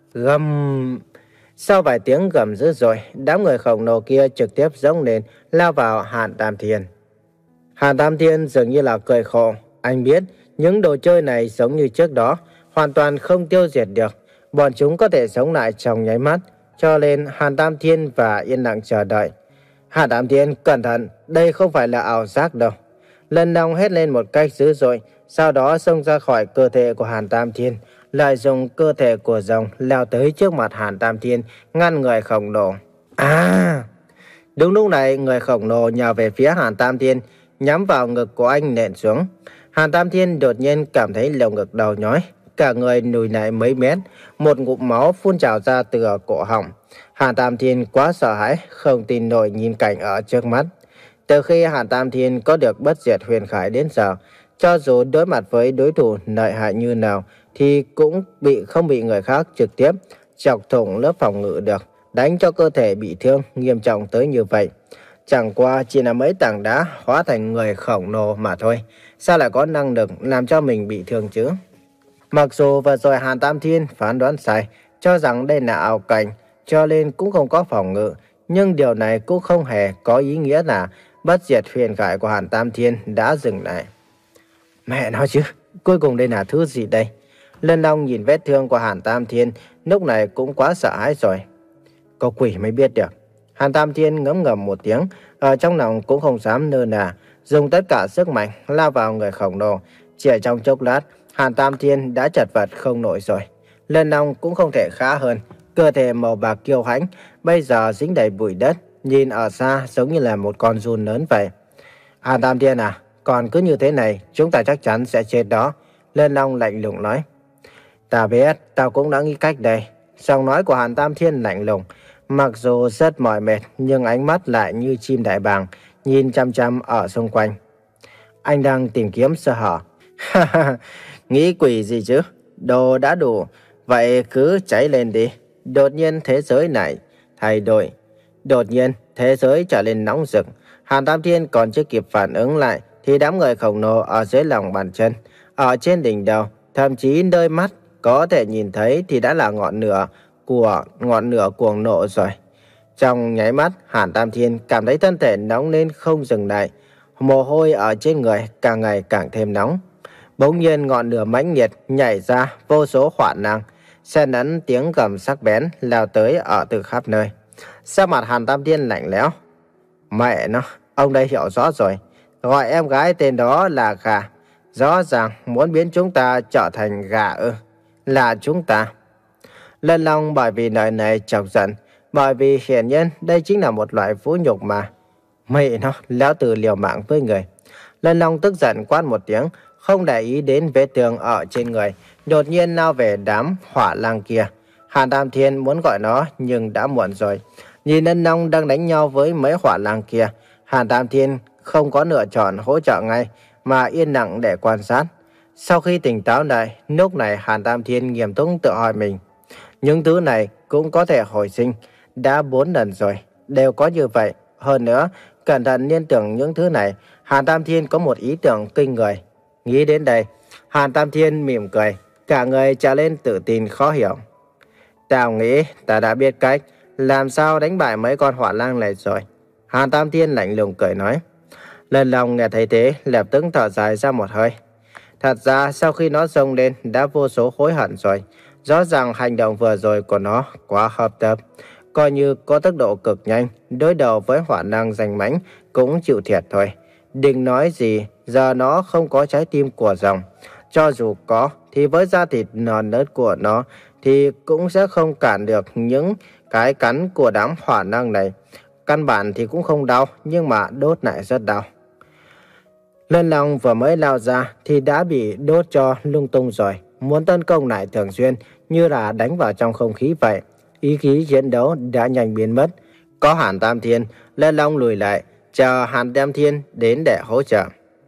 Gầm! Sau vài tiếng gầm dữ dội, đám người khổng lồ kia trực tiếp giông lên, lao vào Hàn Tam Thiên. Hàn Tam Thiên dường như là cười khổ. Anh biết những đồ chơi này giống như trước đó, hoàn toàn không tiêu diệt được. Bọn chúng có thể sống lại trong nháy mắt, cho nên Hàn Tam Thiên và yên lặng chờ đợi. Hàn Tam Thiên, cẩn thận, đây không phải là ảo giác đâu. Lần Long hét lên một cách dữ dội, sau đó xông ra khỏi cơ thể của Hàn Tam Thiên, lại dùng cơ thể của rồng leo tới trước mặt Hàn Tam Thiên, ngăn người khổng lồ. À! Đúng lúc này, người khổng lồ nhào về phía Hàn Tam Thiên, nhắm vào ngực của anh nện xuống. Hàn Tam Thiên đột nhiên cảm thấy lồng ngực đau nhói, cả người lùi lại mấy mét, một ngụm máu phun trào ra từ cổ họng. Hàn Tam Thiên quá sợ hãi, không tin nổi nhìn cảnh ở trước mắt. Từ khi Hàn Tam Thiên có được bất diệt huyền khải đến giờ, cho dù đối mặt với đối thủ lợi hại như nào, thì cũng bị không bị người khác trực tiếp chọc thủng lớp phòng ngự được, đánh cho cơ thể bị thương nghiêm trọng tới như vậy. Chẳng qua chỉ là mấy tảng đá hóa thành người khổng lồ mà thôi, sao lại có năng lực làm cho mình bị thương chứ? Mặc dù vừa rồi Hàn Tam Thiên phán đoán sai, cho rằng đây là ảo cảnh, cho nên cũng không có phòng ngự, nhưng điều này cũng không hề có ý nghĩa là bất diệt huyền khải của Hàn Tam Thiên đã dừng lại. Mẹ nói chứ, cuối cùng đây là thứ gì đây? Lân Long nhìn vết thương của Hàn Tam Thiên, lúc này cũng quá sợ hãi rồi. Có quỷ mới biết được. Hàn Tam Thiên ngấm ngầm một tiếng, ở trong lòng cũng không dám nơ nà, dùng tất cả sức mạnh lao vào người khổng lồ. Chỉ trong chốc lát, Hàn Tam Thiên đã chật vật không nổi rồi. Lân Long cũng không thể khá hơn, cơ thể màu bạc kiêu hãnh, bây giờ dính đầy bụi đất, nhìn ở xa giống như là một con giun lớn vậy. Hàn Tam Thiên à, còn cứ như thế này, chúng ta chắc chắn sẽ chết đó. Lân Long lạnh lùng nói. Ta biết, tao cũng đã nghĩ cách đây. Giọng nói của Hàn Tam Thiên lạnh lùng, mặc dù rất mỏi mệt nhưng ánh mắt lại như chim đại bàng, nhìn chăm chăm ở xung quanh. Anh đang tìm kiếm sơ hở. Nghĩ quỷ gì chứ? Đồ đã đủ, vậy cứ cháy lên đi. Đột nhiên thế giới này thay đổi. Đột nhiên thế giới trở nên nóng rực. Hàn Tam Thiên còn chưa kịp phản ứng lại thì đám người khổng lồ ở dưới lòng bàn chân, ở trên đỉnh đầu, thậm chí nơi mắt có thể nhìn thấy thì đã là ngọn lửa của ngọn lửa cuồng nộ rồi. Trong nháy mắt, Hàn Tam Thiên cảm thấy thân thể nóng lên không dừng lại, mồ hôi ở trên người càng ngày càng thêm nóng. Bỗng nhiên ngọn lửa mãnh liệt nhảy ra vô số hỏa năng, xen lẫn tiếng gầm sắc bén lao tới ở từ khắp nơi. Sắc mặt Hàn Tam Thiên lạnh lẽo. Mẹ nó, ông đây hiểu rõ rồi, gọi em gái tên đó là gà, rõ ràng muốn biến chúng ta trở thành gà ư? Là chúng ta. Lân Long bởi vì lời này chọc giận, bởi vì hiển nhiên đây chính là một loại vũ nhục mà. Mẹ nó, lão tử liều mạng với người. Lân Long tức giận quát một tiếng, không để ý đến vết thương ở trên người, đột nhiên lao về đám hỏa lang kia. Hàn Tam Thiên muốn gọi nó nhưng đã muộn rồi. Nhìn Lân Long đang đánh nhau với mấy hỏa lang kia, Hàn Tam Thiên không có lựa chọn hỗ trợ ngay mà yên lặng để quan sát. Sau khi tỉnh táo lại, lúc này Hàn Tam Thiên nghiêm túc tự hỏi mình. Những thứ này cũng có thể hồi sinh, đã bốn lần rồi, đều có như vậy. Hơn nữa, cẩn thận liên tưởng những thứ này, Hàn Tam Thiên có một ý tưởng kinh người. Nghĩ đến đây, Hàn Tam Thiên mỉm cười, cả người trở lên tự tin khó hiểu. Tao nghĩ ta đã biết cách làm sao đánh bại mấy con hỏa lang này rồi. Hàn Tam Thiên lạnh lùng cười nói. Lân Long nghe thấy thế, lập tức thở dài ra một hơi. Thật ra sau khi nó xông lên đã vô số hối hận rồi. Rõ ràng hành động vừa rồi của nó quá hợp tập. Coi như có tốc độ cực nhanh, đối đầu với hỏa năng danh mãnh cũng chịu thiệt thôi. Đừng nói gì, giờ nó không có trái tim của rồng. Cho dù có, thì với da thịt non nớt của nó, thì cũng sẽ không cản được những cái cắn của đám hỏa năng này. Căn bản thì cũng không đau, nhưng mà đốt lại rất đau. Lân Long vừa mới lao ra thì đã bị đốt cho lung tung rồi. Muốn tấn công lại thường xuyên như là đánh vào trong không khí vậy. Ý khí chiến đấu đã nhanh biến mất. Có Hàn Tam Thiên, Lân Long lùi lại, chờ Hàn Tam Thiên đến để hỗ trợ.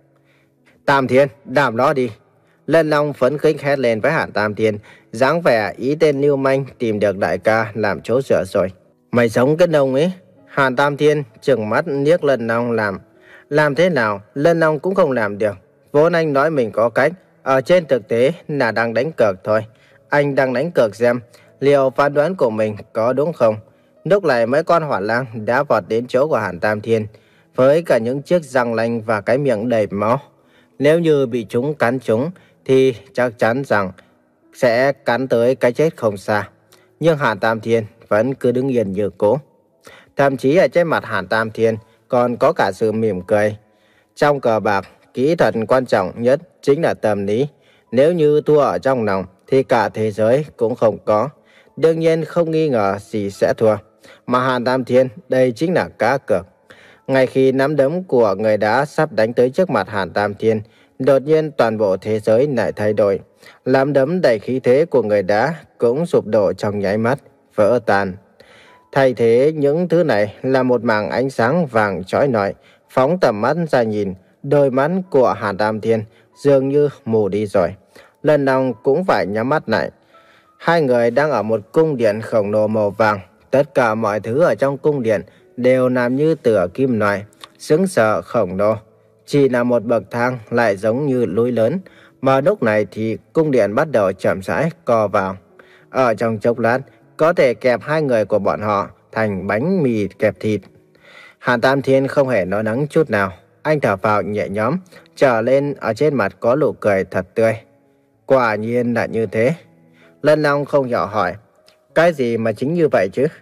Tam Thiên, đảm nó đi. Lân Long phấn khích hét lên với Hàn Tam Thiên, dáng vẻ ý tên lưu manh tìm được đại ca làm chỗ dựa rồi. Mày sống cái nông ấy. Hàn Tam Thiên trừng mắt liếc Lân Long làm. Làm thế nào, Lân Long cũng không làm được. Vốn anh nói mình có cách, ở trên thực tế là đang đánh cược thôi. Anh đang đánh cược xem liệu phán đoán của mình có đúng không. Lúc này mấy con hỏa lang đã vọt đến chỗ của Hàn Tam Thiên, với cả những chiếc răng nanh và cái miệng đầy máu. Nếu như bị chúng cắn chúng, thì chắc chắn rằng sẽ cắn tới cái chết không xa. Nhưng Hàn Tam Thiên vẫn cứ đứng yên như cũ. Thậm chí ở trên mặt Hàn Tam Thiên còn có cả sự mỉm cười. Trong cờ bạc, kỹ thuật quan trọng nhất chính là tâm lý. Nếu như thua ở trong lòng thì cả thế giới cũng không có. Đương nhiên không nghi ngờ gì sẽ thua. Mà Hàn Tam Thiên đây chính là cá cược. Ngay khi nắm đấm của người đá sắp đánh tới trước mặt Hàn Tam Thiên, đột nhiên toàn bộ thế giới lại thay đổi. Nắm đấm đầy khí thế của người đá cũng sụp đổ trong nháy mắt, vỡ tan. Thay thế những thứ này là một mảng ánh sáng vàng chói lọi. Phóng tầm mắt ra nhìn, đôi mắt của Hàn Tam Thiên dường như mù đi rồi. Lân Long cũng phải nhắm mắt lại. Hai người đang ở một cung điện khổng lồ màu vàng. Tất cả mọi thứ ở trong cung điện đều làm như tựa kim loại, xứng sở khổng lồ. Chỉ là một bậc thang lại giống như núi lớn. Mà lúc này thì cung điện bắt đầu chậm rãi co vào. Ở trong chốc lát, có thể kẹp hai người của bọn họ thành bánh mì kẹp thịt. Hàn Tam Thiên không hề nói nắng chút nào. Anh thở phào nhẹ nhõm, trở lên ở trên mặt có nụ cười thật tươi. Quả nhiên là như thế. Lân Long không hiểu hỏi. Cái gì mà chính như vậy chứ?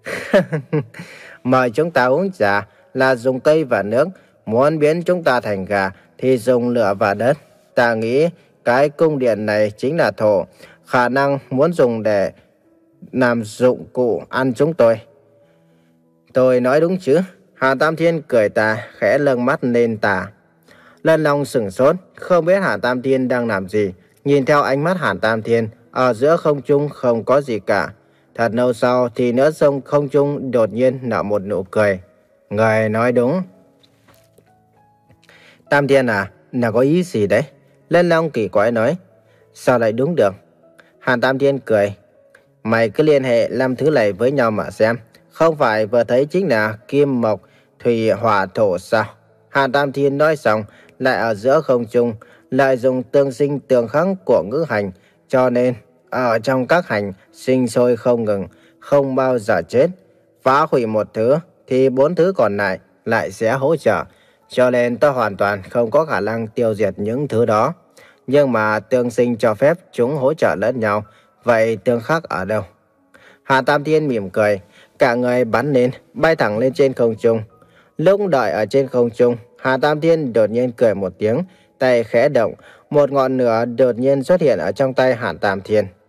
Mời chúng ta uống trà là dùng cây và nước. Muốn biến chúng ta thành gà thì dùng lửa và đất. Ta nghĩ cái cung điện này chính là thổ. Khả năng muốn dùng để làm dụng cụ ăn chúng tôi. Tôi nói đúng chứ? Hàn Tam Thiên cười tà, khẽ lâng mắt lên tà. Lân Long sửng sốt, không biết Hàn Tam Thiên đang làm gì. Nhìn theo ánh mắt Hàn Tam Thiên, ở giữa không trung không có gì cả. Thật lâu sau thì nửa sông không trung đột nhiên nở một nụ cười. Người nói đúng. Tam Thiên à, là có ý gì đấy? Lân Long kỳ quái nói. Sao lại đúng được? Hàn Tam Thiên cười. Mày cứ liên hệ năm thứ này với nhau mà xem. Không phải vừa thấy chính là kim mộc, thủy hỏa thổ sao? Hàn Tam Thiên nói xong, lại ở giữa không trung, lại dùng tương sinh tương khắc của ngữ hành. Cho nên, ở trong các hành, sinh sôi không ngừng, không bao giờ chết. Phá hủy một thứ, thì bốn thứ còn lại, lại sẽ hỗ trợ. Cho nên tôi hoàn toàn không có khả năng tiêu diệt những thứ đó. Nhưng mà tương sinh cho phép chúng hỗ trợ lẫn nhau. Vậy tương khắc ở đâu? Hàn Tam Thiên mỉm cười, cả người bắn lên, bay thẳng lên trên không trung. Lúc đợi ở trên không trung, Hàn Tam Thiên đột nhiên cười một tiếng, tay khẽ động, một ngọn lửa đột nhiên xuất hiện ở trong tay Hàn Tam Thiên.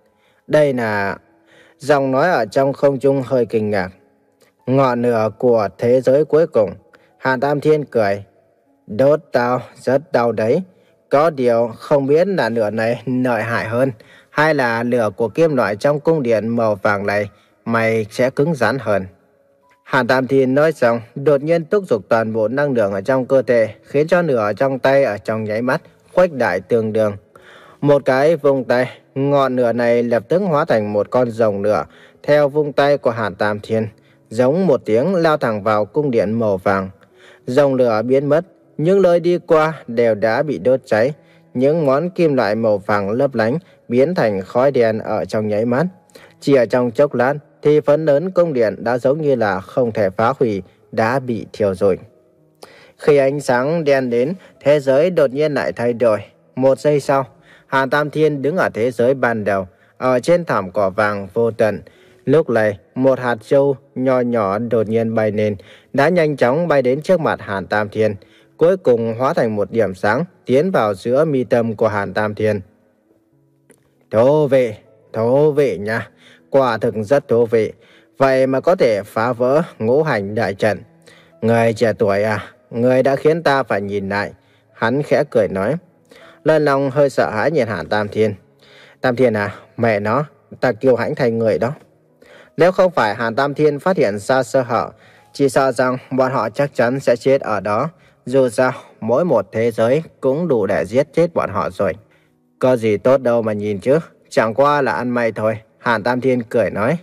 Đây là... Giọng nói ở trong không trung hơi kinh ngạc. Ngọn lửa của thế giới cuối cùng. Hàn Tam Thiên cười. Đốt tao rất đau đấy. Có điều không biết là lửa này lợi hại hơn, hay là lửa của kim loại trong cung điện màu vàng này mày sẽ cứng rắn hơn. Hàn Tam Thiên nói xong, đột nhiên thúc giục toàn bộ năng lượng ở trong cơ thể, khiến cho lửa trong tay ở trong nháy mắt khuếch đại tương đương. Một cái vung tay, ngọn lửa này lập tức hóa thành một con rồng lửa theo vung tay của Hàn Tam Thiên, giống một tiếng lao thẳng vào cung điện màu vàng. Rồng lửa biến mất, những lối đi qua đều đã bị đốt cháy, những món kim loại màu vàng lấp lánh biến thành khói đen ở trong nháy mắt. Chỉ ở trong chốc lát thì phần lớn cung điện đã giống như là không thể phá hủy, đã bị thiêu rụi. Khi ánh sáng đen đến, thế giới đột nhiên lại thay đổi. Một giây sau, Hàn Tam Thiên đứng ở thế giới ban đầu, ở trên thảm cỏ vàng vô tận. Lúc này, một hạt châu nho nhỏ đột nhiên bay lên, đã nhanh chóng bay đến trước mặt Hàn Tam Thiên, cuối cùng hóa thành một điểm sáng tiến vào giữa mi tâm của Hàn Tam Thiên. Thú vị, thú vị nha, quả thực rất thú vị. Vậy mà có thể phá vỡ ngũ hành đại trận. Người trẻ tuổi à, người đã khiến ta phải nhìn lại. Hắn khẽ cười nói. Lần lòng hơi sợ hãi nhìn Hàn Tam Thiên. Tam Thiên à, mẹ nó, ta kiêu hãnh thành người đó. Nếu không phải Hàn Tam Thiên phát hiện ra sơ hở, chỉ sợ rằng bọn họ chắc chắn sẽ chết ở đó. Dù sao, mỗi một thế giới cũng đủ để giết chết bọn họ rồi. Có gì tốt đâu mà nhìn chứ, chẳng qua là ăn may thôi. Hàn Tam Thiên cười nói.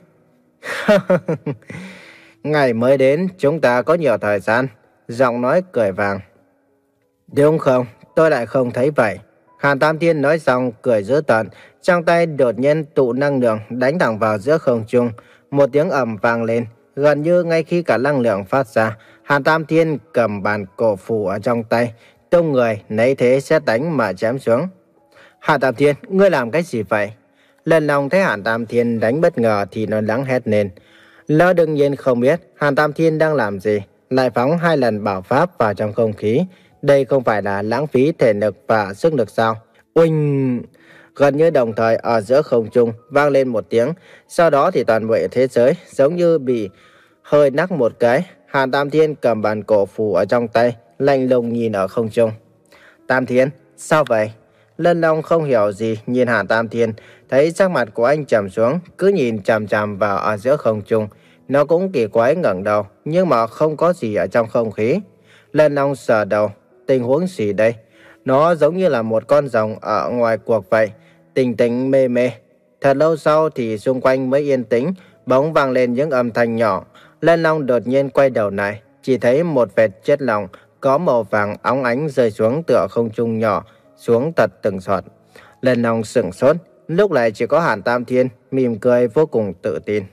Ngày mới đến, chúng ta có nhiều thời gian. Giọng nói cười vàng. Đúng không, tôi lại không thấy vậy. Hàn Tam Thiên nói xong cười dữ tợn, trong tay đột nhiên tụ năng lượng đánh thẳng vào giữa không trung. Một tiếng ầm vang lên, gần như ngay khi cả năng lượng phát ra, Hàn Tam Thiên cầm bàn cổ phù ở trong tay, tung người lấy thế xét đánh mà chém xuống. Hàn Tam Thiên, ngươi làm cái gì vậy? Lần lòng thấy Hàn Tam Thiên đánh bất ngờ thì nó lắng hét lên. Nó đương nhiên không biết Hàn Tam Thiên đang làm gì, lại phóng hai lần bảo pháp vào trong không khí. Đây không phải là lãng phí thể lực và sức lực sao? Uỳnh! Gần như đồng thời ở giữa không trung vang lên một tiếng. Sau đó thì toàn bộ thế giới giống như bị hơi nắc một cái. Hàn Tam Thiên cầm bàn cổ phù ở trong tay, lạnh lùng nhìn ở không trung. Tam Thiên, sao vậy? Lân Long không hiểu gì nhìn Hàn Tam Thiên, thấy sắc mặt của anh trầm xuống, cứ nhìn chằm chằm vào ở giữa không trung. Nó cũng kỳ quái ngẩng đầu, nhưng mà không có gì ở trong không khí. Lân Long sờ đầu, tình huống gì đây? Nó giống như là một con rồng ở ngoài cuộc vậy, tỉnh tỉnh mê mê. Thật lâu sau thì xung quanh mới yên tĩnh, bỗng vang lên những âm thanh nhỏ. Lân Long đột nhiên quay đầu lại, chỉ thấy một vệt chất lỏng có màu vàng óng ánh rơi xuống tựa không trung nhỏ, xuống tận từng giọt. Lân Long sửng sốt, lúc này chỉ có Hàn Tam Thiên mỉm cười vô cùng tự tin.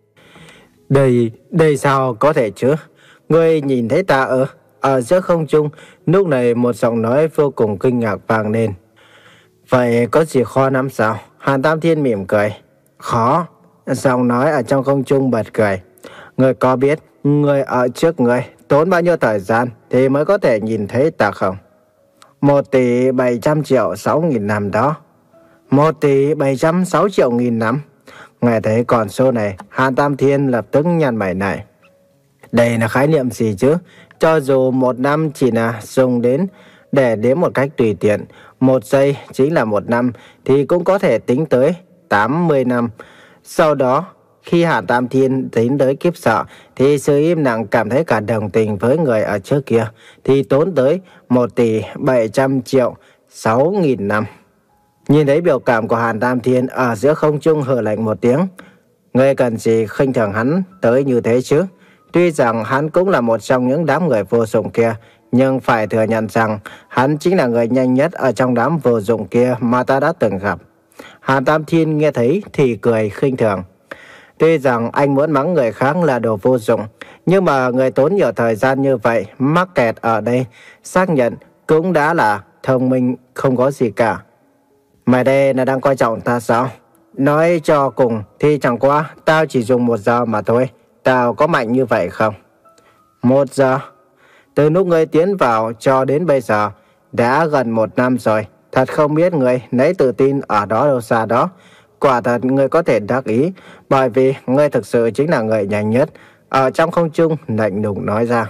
Đây, đây sao có thể chứ? Ngươi nhìn thấy ta ở ở giữa không trung. Lúc này một giọng nói vô cùng kinh ngạc vang lên. Vậy có gì khó lắm sao? Hàn Tam Thiên mỉm cười. Khó? Giọng nói ở trong không trung bật cười. Ngươi có biết người ở trước ngươi tốn bao nhiêu thời gian thì mới có thể nhìn thấy ta không? Một tỷ bảy trăm triệu sáu nghìn năm đó. Một tỷ bảy trăm sáu triệu nghìn năm. Nghe thấy con số này, Hàn Tam Thiên lập tức nhăn mày lại. Đây là khái niệm gì chứ? Cho dù một năm chỉ là dùng đến để đếm một cách tùy tiện, một giây chính là một năm thì cũng có thể tính tới tám mươi năm. Sau đó, khi Hàn Tam Thiên tính tới kiếp sợ thì sự im lặng cảm thấy cả đồng tình với người ở trước kia thì tốn tới một tỷ bảy trăm triệu sáu nghìn năm. Nhìn thấy biểu cảm của Hàn Tam Thiên ở giữa không trung hừ lạnh một tiếng. Ngươi cần gì khinh thường hắn tới như thế chứ? Tuy rằng hắn cũng là một trong những đám người vô dụng kia, nhưng phải thừa nhận rằng hắn chính là người nhanh nhất ở trong đám vô dụng kia mà ta đã từng gặp. Hàn Tam Thiên nghe thấy thì cười khinh thường. Tuy rằng anh muốn mắng người khác là đồ vô dụng, nhưng mà người tốn nhiều thời gian như vậy mắc kẹt ở đây, xác nhận cũng đã là thông minh không có gì cả. Mày đây là đang coi trọng ta sao? Nói cho cùng thì chẳng qua tao chỉ dùng một giờ mà thôi. Tao có mạnh như vậy không? Một giờ? Từ lúc ngươi tiến vào cho đến bây giờ đã gần một năm rồi. Thật không biết ngươi lấy tự tin ở đó đâu xa đó. quả thật ngươi có thể đắc ý, bởi vì ngươi thực sự chính là người nhanh nhất. Ở trong không trung lạnh lùng nói ra.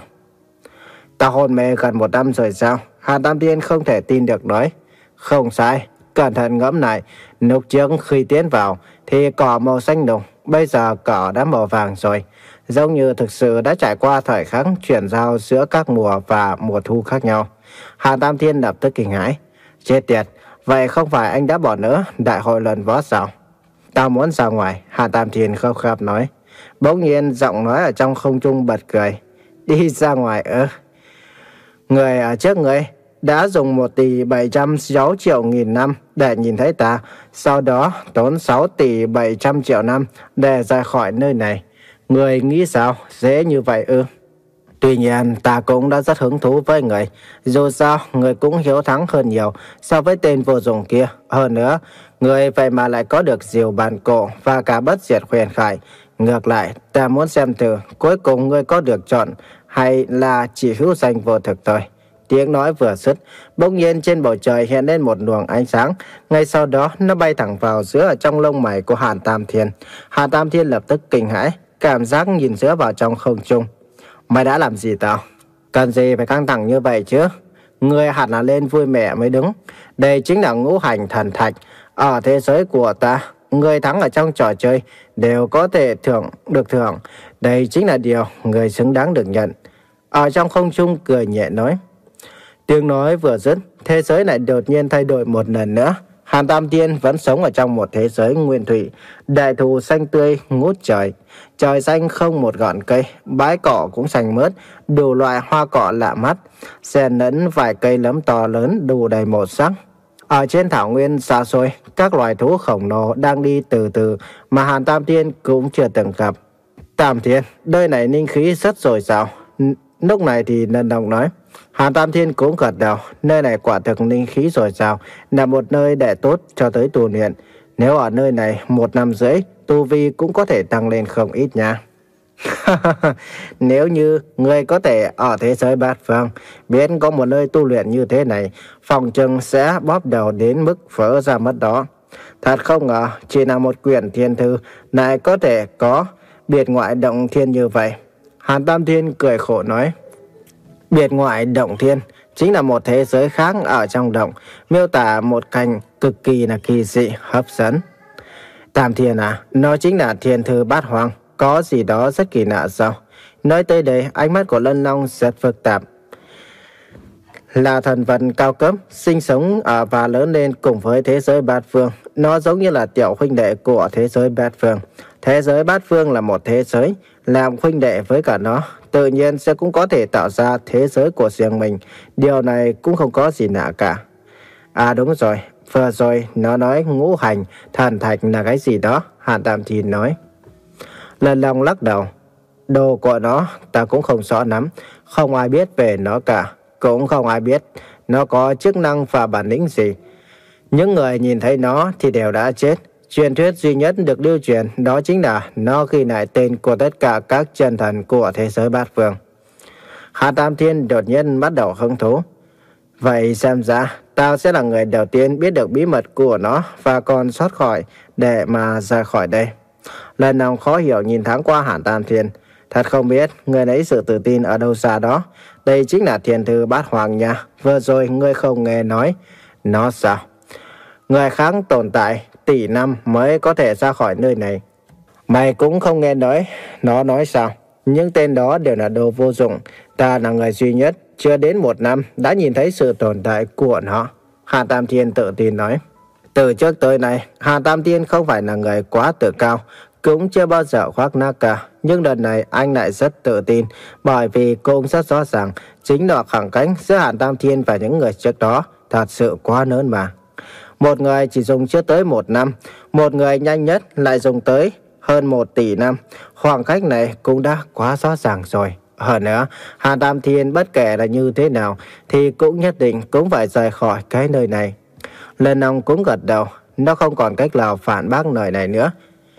Ta hôn mê gần một năm rồi sao? Hàn Tam Thiên không thể tin được nói. Không sai, cẩn thận ngẫm lại, lúc trước khi tiến vào thì cỏ màu xanh đục, bây giờ cỏ đã màu vàng rồi. Giống như thực sự đã trải qua thời khắc chuyển giao giữa các mùa và mùa thu khác nhau. Hàn Tam Thiên lập tức kinh hãi. Chết tiệt, vậy không phải anh đã bỏ nữa đại hội lần võ sao? Ta muốn ra ngoài, Hàn Tam Thiên khóc khóc nói. Bỗng nhiên giọng nói ở trong không trung bật cười. Đi ra ngoài ư? Người ở trước người đã dùng một tỷ bảy trăm sáu triệu nghìn năm để nhìn thấy ta, sau đó tốn sáu tỷ bảy trăm triệu năm để rời khỏi nơi này. Người nghĩ sao? Dễ như vậy ư? Tuy nhiên, ta cũng đã rất hứng thú với người. Dù sao, người cũng hiếu thắng hơn nhiều so với tên vô dụng kia. Hơn nữa, người vậy mà lại có được diều bàn cổ và cả bất diệt huyền khải. Ngược lại, ta muốn xem thử cuối cùng người có được chọn hay là chỉ hữu danh vô thực thôi. Tiếng nói vừa dứt, bỗng nhiên trên bầu trời hiện lên một luồng ánh sáng. Ngay sau đó, nó bay thẳng vào giữa ở trong lông mày của Hàn Tam Thiên. Hàn Tam Thiên lập tức kinh hãi, cảm giác nhìn giữa vào trong không trung. Mày đã làm gì tao? Cần gì phải căng thẳng như vậy chứ? Ngươi hẳn là lên vui mẹ mới đúng. Đây chính là ngũ hành thần thạch. Ở thế giới của ta, người thắng ở trong trò chơi đều có thể thưởng được thưởng. Đây chính là điều người xứng đáng được nhận. Ở trong không trung cười nhẹ nói. Tiếng nói vừa dứt, thế giới lại đột nhiên thay đổi một lần nữa. Hàn Tam Thiên vẫn sống ở trong một thế giới nguyên thủy, đại thụ xanh tươi ngút trời. Trời xanh không một gọn cây, bãi cỏ cũng xanh mướt, đủ loại hoa cỏ lạ mắt, xen lẫn vài cây lấm to lớn đủ đầy màu sắc. Ở trên thảo nguyên xa xôi, các loài thú khổng lồ đang đi từ từ mà Hàn Tam Thiên cũng chưa từng gặp. Tam Thiên, nơi này linh khí rất dồi dào. Lúc này thì Lân Đồng nói. Hàn Tam Thiên cũng gật đầu, nơi này quả thực linh khí dồi dào, là một nơi để tốt cho tới tu luyện. Nếu ở nơi này một năm rưỡi, tu vi cũng có thể tăng lên không ít nha. Nếu như người có thể ở thế giới bát phương, biết có một nơi tu luyện như thế này, phòng chừng sẽ bóp đầu đến mức vỡ ra mất đó. Thật không ngờ, chỉ là một quyển thiên thư lại có thể có biệt ngoại động thiên như vậy. Hàn Tam Thiên cười khổ nói. Biệt ngoại động thiên chính là một thế giới khác ở trong động, miêu tả một cảnh cực kỳ là kỳ dị, hấp dẫn. Tam Thiên à, nó chính là thiên thư bát hoang, có gì đó rất kỳ lạ sao? Nói tới đây, ánh mắt của Lân Long rất phức tạp. Là thần vật cao cấp, sinh sống ở và lớn lên cùng với thế giới bát phương. Nó giống như là tiểu huynh đệ của thế giới bát phương. Thế giới bát phương là một thế giới, làm huynh đệ với cả nó, tự nhiên sẽ cũng có thể tạo ra thế giới của riêng mình. Điều này cũng không có gì lạ cả. À đúng rồi, vừa rồi nó nói ngũ hành, thần thạch là cái gì đó, Hàn Tam Thiên nói. Lần lòng lắc đầu. Đồ của nó ta cũng không rõ lắm, không ai biết về nó cả, cũng không ai biết nó có chức năng và bản lĩnh gì. Những người nhìn thấy nó thì đều đã chết. Truyền thuyết duy nhất được lưu truyền đó chính là nó ghi lại tên của tất cả các chân thần của thế giới bát phương. Hàn Tam Thiên đột nhiên bắt đầu hứng thú. Vậy xem ra tao sẽ là người đầu tiên biết được bí mật của nó và còn thoát khỏi để mà ra khỏi đây. Lần nào khó hiểu nhìn thoáng qua Hàn Tam Thiên. Thật không biết người lấy sự tự tin ở đâu ra đó. Đây chính là thiên thư bát hoàng nha. Vừa rồi ngươi không nghe nói. Nó sao? Người khác tồn tại tỷ năm mới có thể ra khỏi nơi này. Mày cũng không nghe nói. Nó nói sao? Những tên đó đều là đồ vô dụng. Ta là người duy nhất chưa đến một năm đã nhìn thấy sự tồn tại của nó. Hàn Tam Thiên tự tin nói. Từ trước tới nay, Hàn Tam Thiên không phải là người quá tự cao, cũng chưa bao giờ khoác lác cả. Nhưng lần này anh lại rất tự tin, bởi vì cũng rất rõ ràng chính là khoảng cách giữa Hàn Tam Thiên và những người trước đó thật sự quá lớn mà. Một người chỉ dùng chưa tới một năm, một người nhanh nhất lại dùng tới hơn một tỷ năm. Khoảng cách này cũng đã quá rõ ràng rồi. Hơn nữa, Hàn Tam Thiên bất kể là như thế nào thì cũng nhất định cũng phải rời khỏi cái nơi này. Lần ông cũng gật đầu, nó không còn cách nào phản bác lời này nữa.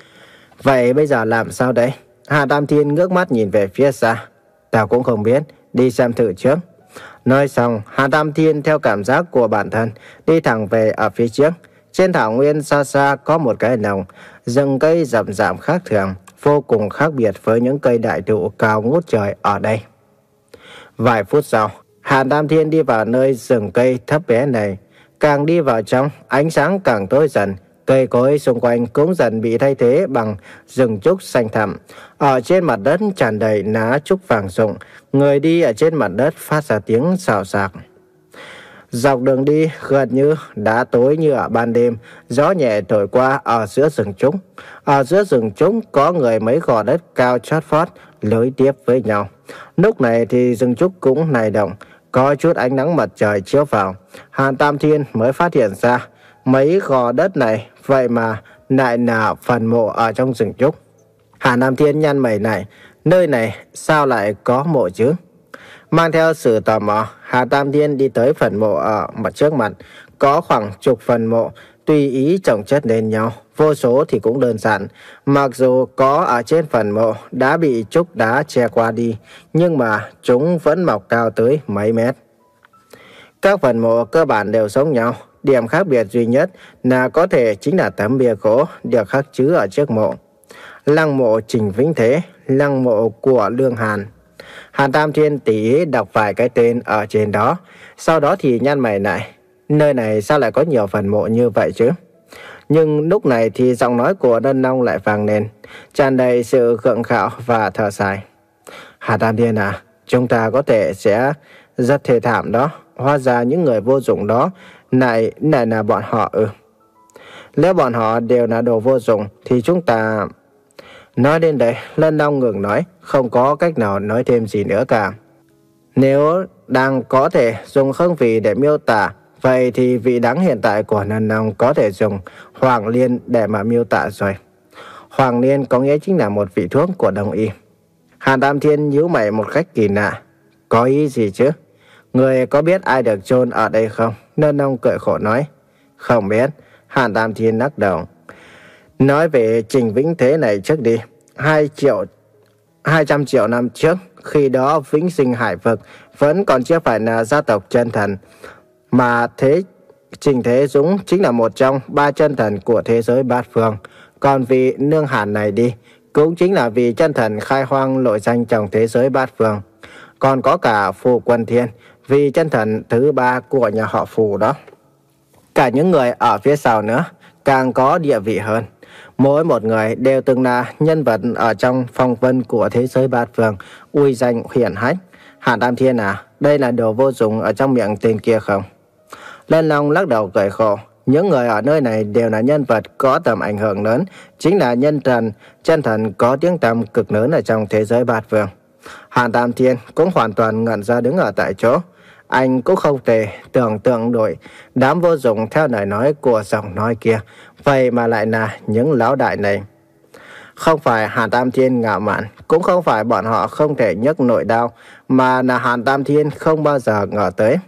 Vậy bây giờ làm sao đây? Hàn Tam Thiên ngước mắt nhìn về phía xa. Tao cũng không biết, đi xem thử trước. Nói xong, Hàn Tam Thiên theo cảm giác của bản thân đi thẳng về ở phía trước. Trên thảo nguyên xa xa có một cái đồng, rừng cây rậm rạp khác thường, vô cùng khác biệt với những cây đại thụ cao ngút trời ở đây. Vài phút sau, Hàn Tam Thiên đi vào nơi rừng cây thấp bé này. Càng đi vào trong, ánh sáng càng tối dần. Cây cối xung quanh cũng dần bị thay thế bằng rừng trúc xanh thẳm. Ở trên mặt đất tràn đầy lá trúc vàng rụng. Người đi ở trên mặt đất phát ra tiếng xào xạc. Dọc đường đi gần như đã tối như ở ban đêm. Gió nhẹ thổi qua ở giữa rừng trúc. Ở giữa rừng trúc có người mấy gò đất cao chót vót lối tiếp với nhau. Lúc này thì rừng trúc cũng nảy động, có chút ánh nắng mặt trời chiếu vào. Hàn Tam Thiên mới phát hiện ra mấy gò đất này vậy mà lại là phần mộ ở trong rừng trúc. Hàn Tam Thiên nhăn mày này, nơi này sao lại có mộ chứ? Mang theo sự tò mò, Hàn Tam Thiên đi tới phần mộ ở mặt trước mặt. Có khoảng chục phần mộ, tùy ý chồng chất lên nhau, vô số thì cũng đơn giản. Mặc dù có ở trên phần mộ đã bị trúc đá che qua đi, nhưng mà chúng vẫn mọc cao tới mấy mét. Các phần mộ cơ bản đều giống nhau. Điểm khác biệt duy nhất là có thể chính là tấm bia gỗ được khắc chữ ở trước mộ. Lăng mộ Trình Vĩnh Thế, lăng mộ của Lương Hàn. Hàn Tam Thiên tỉ ý đọc vài cái tên ở trên đó, sau đó thì nhăn mày lại. Nơi này sao lại có nhiều phần mộ như vậy chứ? Nhưng lúc này thì giọng nói của Đơn Long lại vang lên, tràn đầy sự gượng gạo và thở dài. Hàn Tam Thiên à, chúng ta có thể sẽ rất thê thảm đó. Hóa ra những người vô dụng đó lại lại là bọn họ ư? Nếu bọn họ đều là đồ vô dụng thì chúng ta... Nói đến đây, Lân Long ngừng nói, không có cách nào nói thêm gì nữa cả. Nếu đang có thể dùng hương vị để miêu tả, vậy thì vị đắng hiện tại của Lân Long có thể dùng Hoàng Liên để mà miêu tả rồi. Hoàng Liên có nghĩa chính là một vị thuốc của Đông y. Hàn Tam Thiên nhíu mày một cách kỳ lạ. Có ý gì chứ? Người có biết ai được chôn ở đây không? Lân Long cười khổ nói. Không biết. Hàn Tam Thiên lắc đầu. Nói về Trình Vĩnh Thế này trước đi. Hai triệu, hai trăm triệu năm trước, khi đó Vĩnh Sinh Hải Vực vẫn còn chưa phải là gia tộc chân thần, mà thế Trình Thế Dũng chính là một trong ba chân thần của thế giới bát phương. Còn vị Nương Hàn này đi, cũng chính là vị chân thần khai hoang nổi danh trong thế giới bát phương. Còn có cả Phù Quân Thiên, vị chân thần thứ ba của nhà họ Phù đó. Cả những người ở phía sau nữa càng có địa vị hơn. Mỗi một người đều từng là nhân vật ở trong phong vân của thế giới bát phương, uy danh hiển hách. Hàn Tam Thiên à, đây là đồ vô dụng ở trong miệng tên kia không? Lân Long lắc đầu cười khổ. Những người ở nơi này đều là nhân vật có tầm ảnh hưởng lớn, chính là nhân thần, chân thần có tiếng tăm cực lớn ở trong thế giới bát phương. Hàn Tam Thiên cũng hoàn toàn ngẩn ra đứng ở tại chỗ. Anh cũng không thể tưởng tượng nổi đám vô dụng theo lời nói của giọng nói kia, vậy mà lại là những lão đại này. Không phải Hàn Tam Thiên ngạo mạn, cũng không phải bọn họ không thể nhấc nổi đao, mà là Hàn Tam Thiên không bao giờ ngờ tới.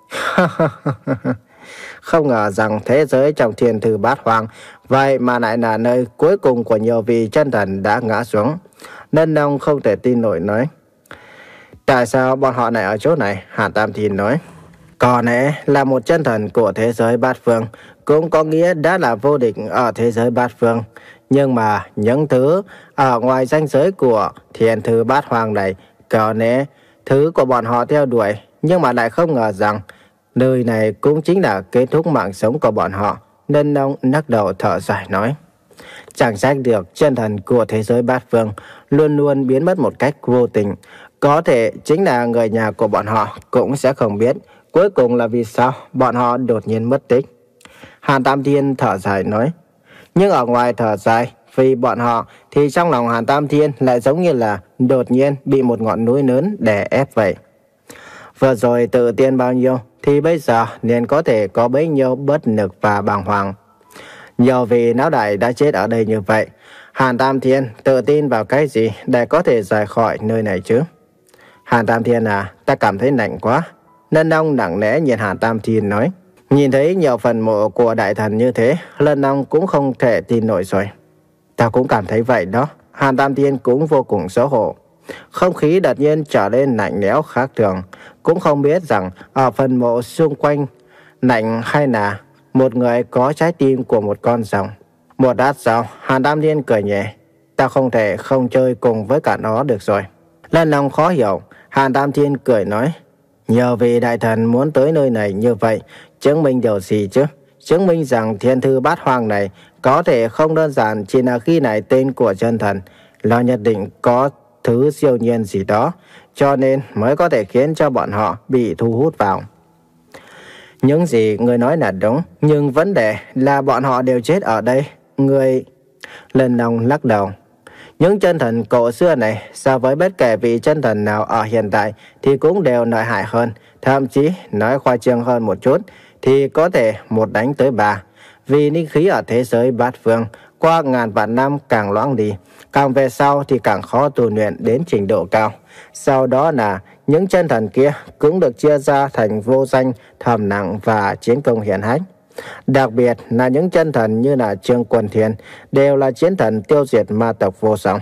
Không ngờ rằng thế giới trong thiên thư bát hoang, vậy mà lại là nơi cuối cùng của nhiều vị chân thần đã ngã xuống. Lân Long không thể tin nổi nói. Tại sao bọn họ lại ở chỗ này? Hàn Tam Thiên nói. Có lẽ là một chân thần của thế giới bát phương, cũng có nghĩa đã là vô địch ở thế giới bát phương. Nhưng mà những thứ ở ngoài ranh giới của thiên thư bát hoang này, có lẽ thứ của bọn họ theo đuổi, nhưng mà lại không ngờ rằng nơi này cũng chính là kết thúc mạng sống của bọn họ. Lân Long lắc đầu thở dài nói. Chẳng trách được chân thần của thế giới bát phương luôn luôn biến mất một cách vô tình. Có thể chính là người nhà của bọn họ cũng sẽ không biết cuối cùng là vì sao bọn họ đột nhiên mất tích. Hàn Tam Thiên thở dài nói. Nhưng ở ngoài thở dài vì bọn họ thì trong lòng Hàn Tam Thiên lại giống như là đột nhiên bị một ngọn núi lớn đè ép vậy. Vừa rồi tự tiên bao nhiêu thì bây giờ liền có thể có bấy nhiêu bất lực và bàng hoàng. Nhiều vì não đại đã chết ở đây như vậy, Hàn Tam Thiên tự tin vào cái gì để có thể rời khỏi nơi này chứ? Hàn Tam Thiên à, ta cảm thấy lạnh quá. Lân Long nặng nề nhìn Hàn Tam Thiên nói. Nhìn thấy nhiều phần mộ của đại thần như thế, Lân Long cũng không thể tin nổi rồi. Ta cũng cảm thấy vậy đó. Hàn Tam Thiên cũng vô cùng xấu hổ. Không khí đột nhiên trở nên lạnh lẽo khác thường. Cũng không biết rằng ở phần mộ xung quanh lạnh hay là một người có trái tim của một con rồng. Một lát sau, Hàn Tam Thiên cười nhẹ. Ta không thể không chơi cùng với cả nó được rồi. Lân Long khó hiểu, Hàn Tam Thiên cười nói. Nhờ vì đại thần muốn tới nơi này như vậy, chứng minh điều gì chứ? Chứng minh rằng thiên thư bát hoang này có thể không đơn giản chỉ là ghi lại tên của chân thần, là nhất định có thứ siêu nhiên gì đó, cho nên mới có thể khiến cho bọn họ bị thu hút vào. Những gì người nói là đúng, nhưng vấn đề là bọn họ đều chết ở đây. Người... Lân Long lắc đầu. Những chân thần cổ xưa này so với bất kể vị chân thần nào ở hiện tại thì cũng đều lợi hại hơn, thậm chí nói khoa trương hơn một chút thì có thể một đánh tới ba. Vì linh khí ở thế giới bát phương qua ngàn vạn năm càng loãng đi, càng về sau thì càng khó tu luyện đến trình độ cao. Sau đó là những chân thần kia cũng được chia ra thành vô danh, thầm nặng và chiến công hiển hách. Đặc biệt là những chân thần như là Trương Quân Thiên đều là chiến thần tiêu diệt ma tộc vô song.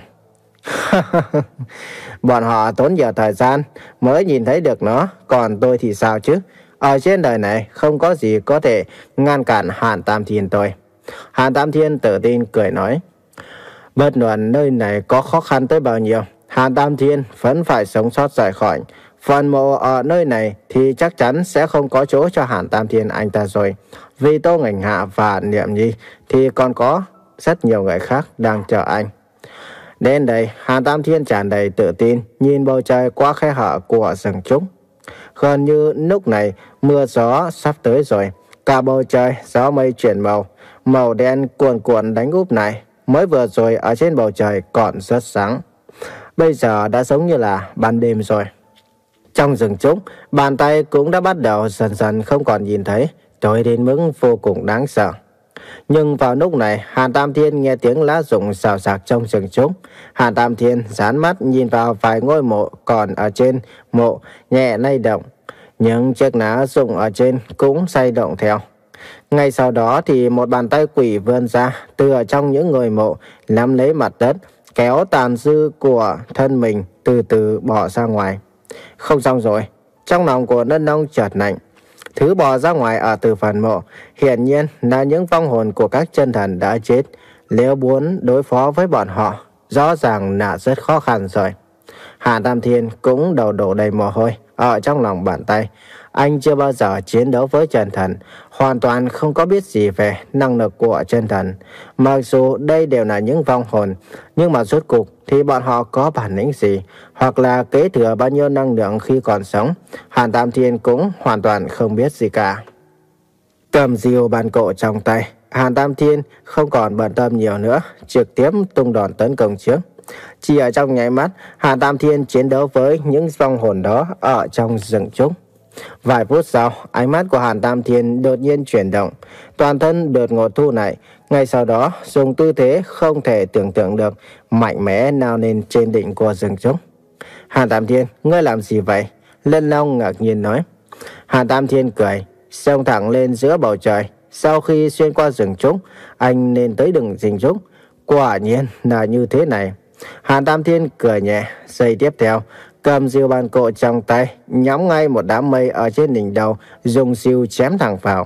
Bọn họ tốn nhiều thời gian mới nhìn thấy được nó, còn tôi thì sao chứ? Ở trên đời này không có gì có thể ngăn cản Hàn Tam Thiên tôi. Hàn Tam Thiên tự tin cười nói. Bất luận nơi này có khó khăn tới bao nhiêu, Hàn Tam Thiên vẫn phải sống sót rời khỏi. Phần mộ ở nơi này thì chắc chắn sẽ không có chỗ cho Hàn Tam Thiên anh ta rồi. Vì Tô Ngành Hạ và Niệm Nhi thì còn có rất nhiều người khác đang chờ anh. Đến đây, Hàn Tam Thiên tràn đầy tự tin, nhìn bầu trời qua khe hở của rừng trúc. Gần như lúc này, mưa gió sắp tới rồi. Cả bầu trời, gió mây chuyển màu. Màu đen cuồn cuộn đánh úp này. Mới vừa rồi ở trên bầu trời còn rất sáng. Bây giờ đã giống như là ban đêm rồi. Trong rừng trúc, bàn tay cũng đã bắt đầu dần dần không còn nhìn thấy, tối đến mức vô cùng đáng sợ. Nhưng vào lúc này, Hàn Tam Thiên nghe tiếng lá rụng xào xạc trong rừng trúc. Hàn Tam Thiên dán mắt nhìn vào vài ngôi mộ còn ở trên mộ nhẹ lay động. Những chiếc lá rụng ở trên cũng lay động theo. Ngay sau đó thì một bàn tay quỷ vươn ra từ ở trong những ngôi mộ, nắm lấy mặt đất, kéo tàn dư của thân mình từ từ bỏ ra ngoài. Không xong rồi, trong lòng của Lân Long chợt lạnh. Thứ bò ra ngoài ở từ phần mộ hiển nhiên là những vong hồn của các chân thần đã chết. Nếu muốn đối phó với bọn họ, rõ ràng là rất khó khăn rồi. Hàn Tam Thiên cũng đầu đổ đầy mồ hôi ở trong lòng bàn tay. Anh chưa bao giờ chiến đấu với chân thần, hoàn toàn không có biết gì về năng lực của chân thần. Mặc dù đây đều là những vong hồn, nhưng mà rốt cục thì bọn họ có bản lĩnh gì, hoặc là kế thừa bao nhiêu năng lượng khi còn sống, Hàn Tam Thiên cũng hoàn toàn không biết gì cả. Cầm diều bàn cổ trong tay, Hàn Tam Thiên không còn bận tâm nhiều nữa, trực tiếp tung đòn tấn công trước. Chỉ ở trong nháy mắt, Hàn Tam Thiên chiến đấu với những vong hồn đó ở trong rừng trúc. Vài phút sau, ánh mắt của Hàn Tam Thiên đột nhiên chuyển động, toàn thân đột ngột thu lại. Ngay sau đó, dùng tư thế không thể tưởng tượng được, mạnh mẽ nào lên trên đỉnh của rừng trúc. Hàn Tam Thiên, ngươi làm gì vậy? Lân Long ngạc nhiên nói. Hàn Tam Thiên cười, xông thẳng lên giữa bầu trời. Sau khi xuyên qua rừng trúc, anh lên tới đỉnh rừng trúc. Quả nhiên là như thế này. Hàn Tam Thiên cười nhẹ, giây tiếp theo, cầm diều bàn cổ trong tay, nhắm ngay một đám mây ở trên đỉnh đầu, dùng diều chém thẳng vào.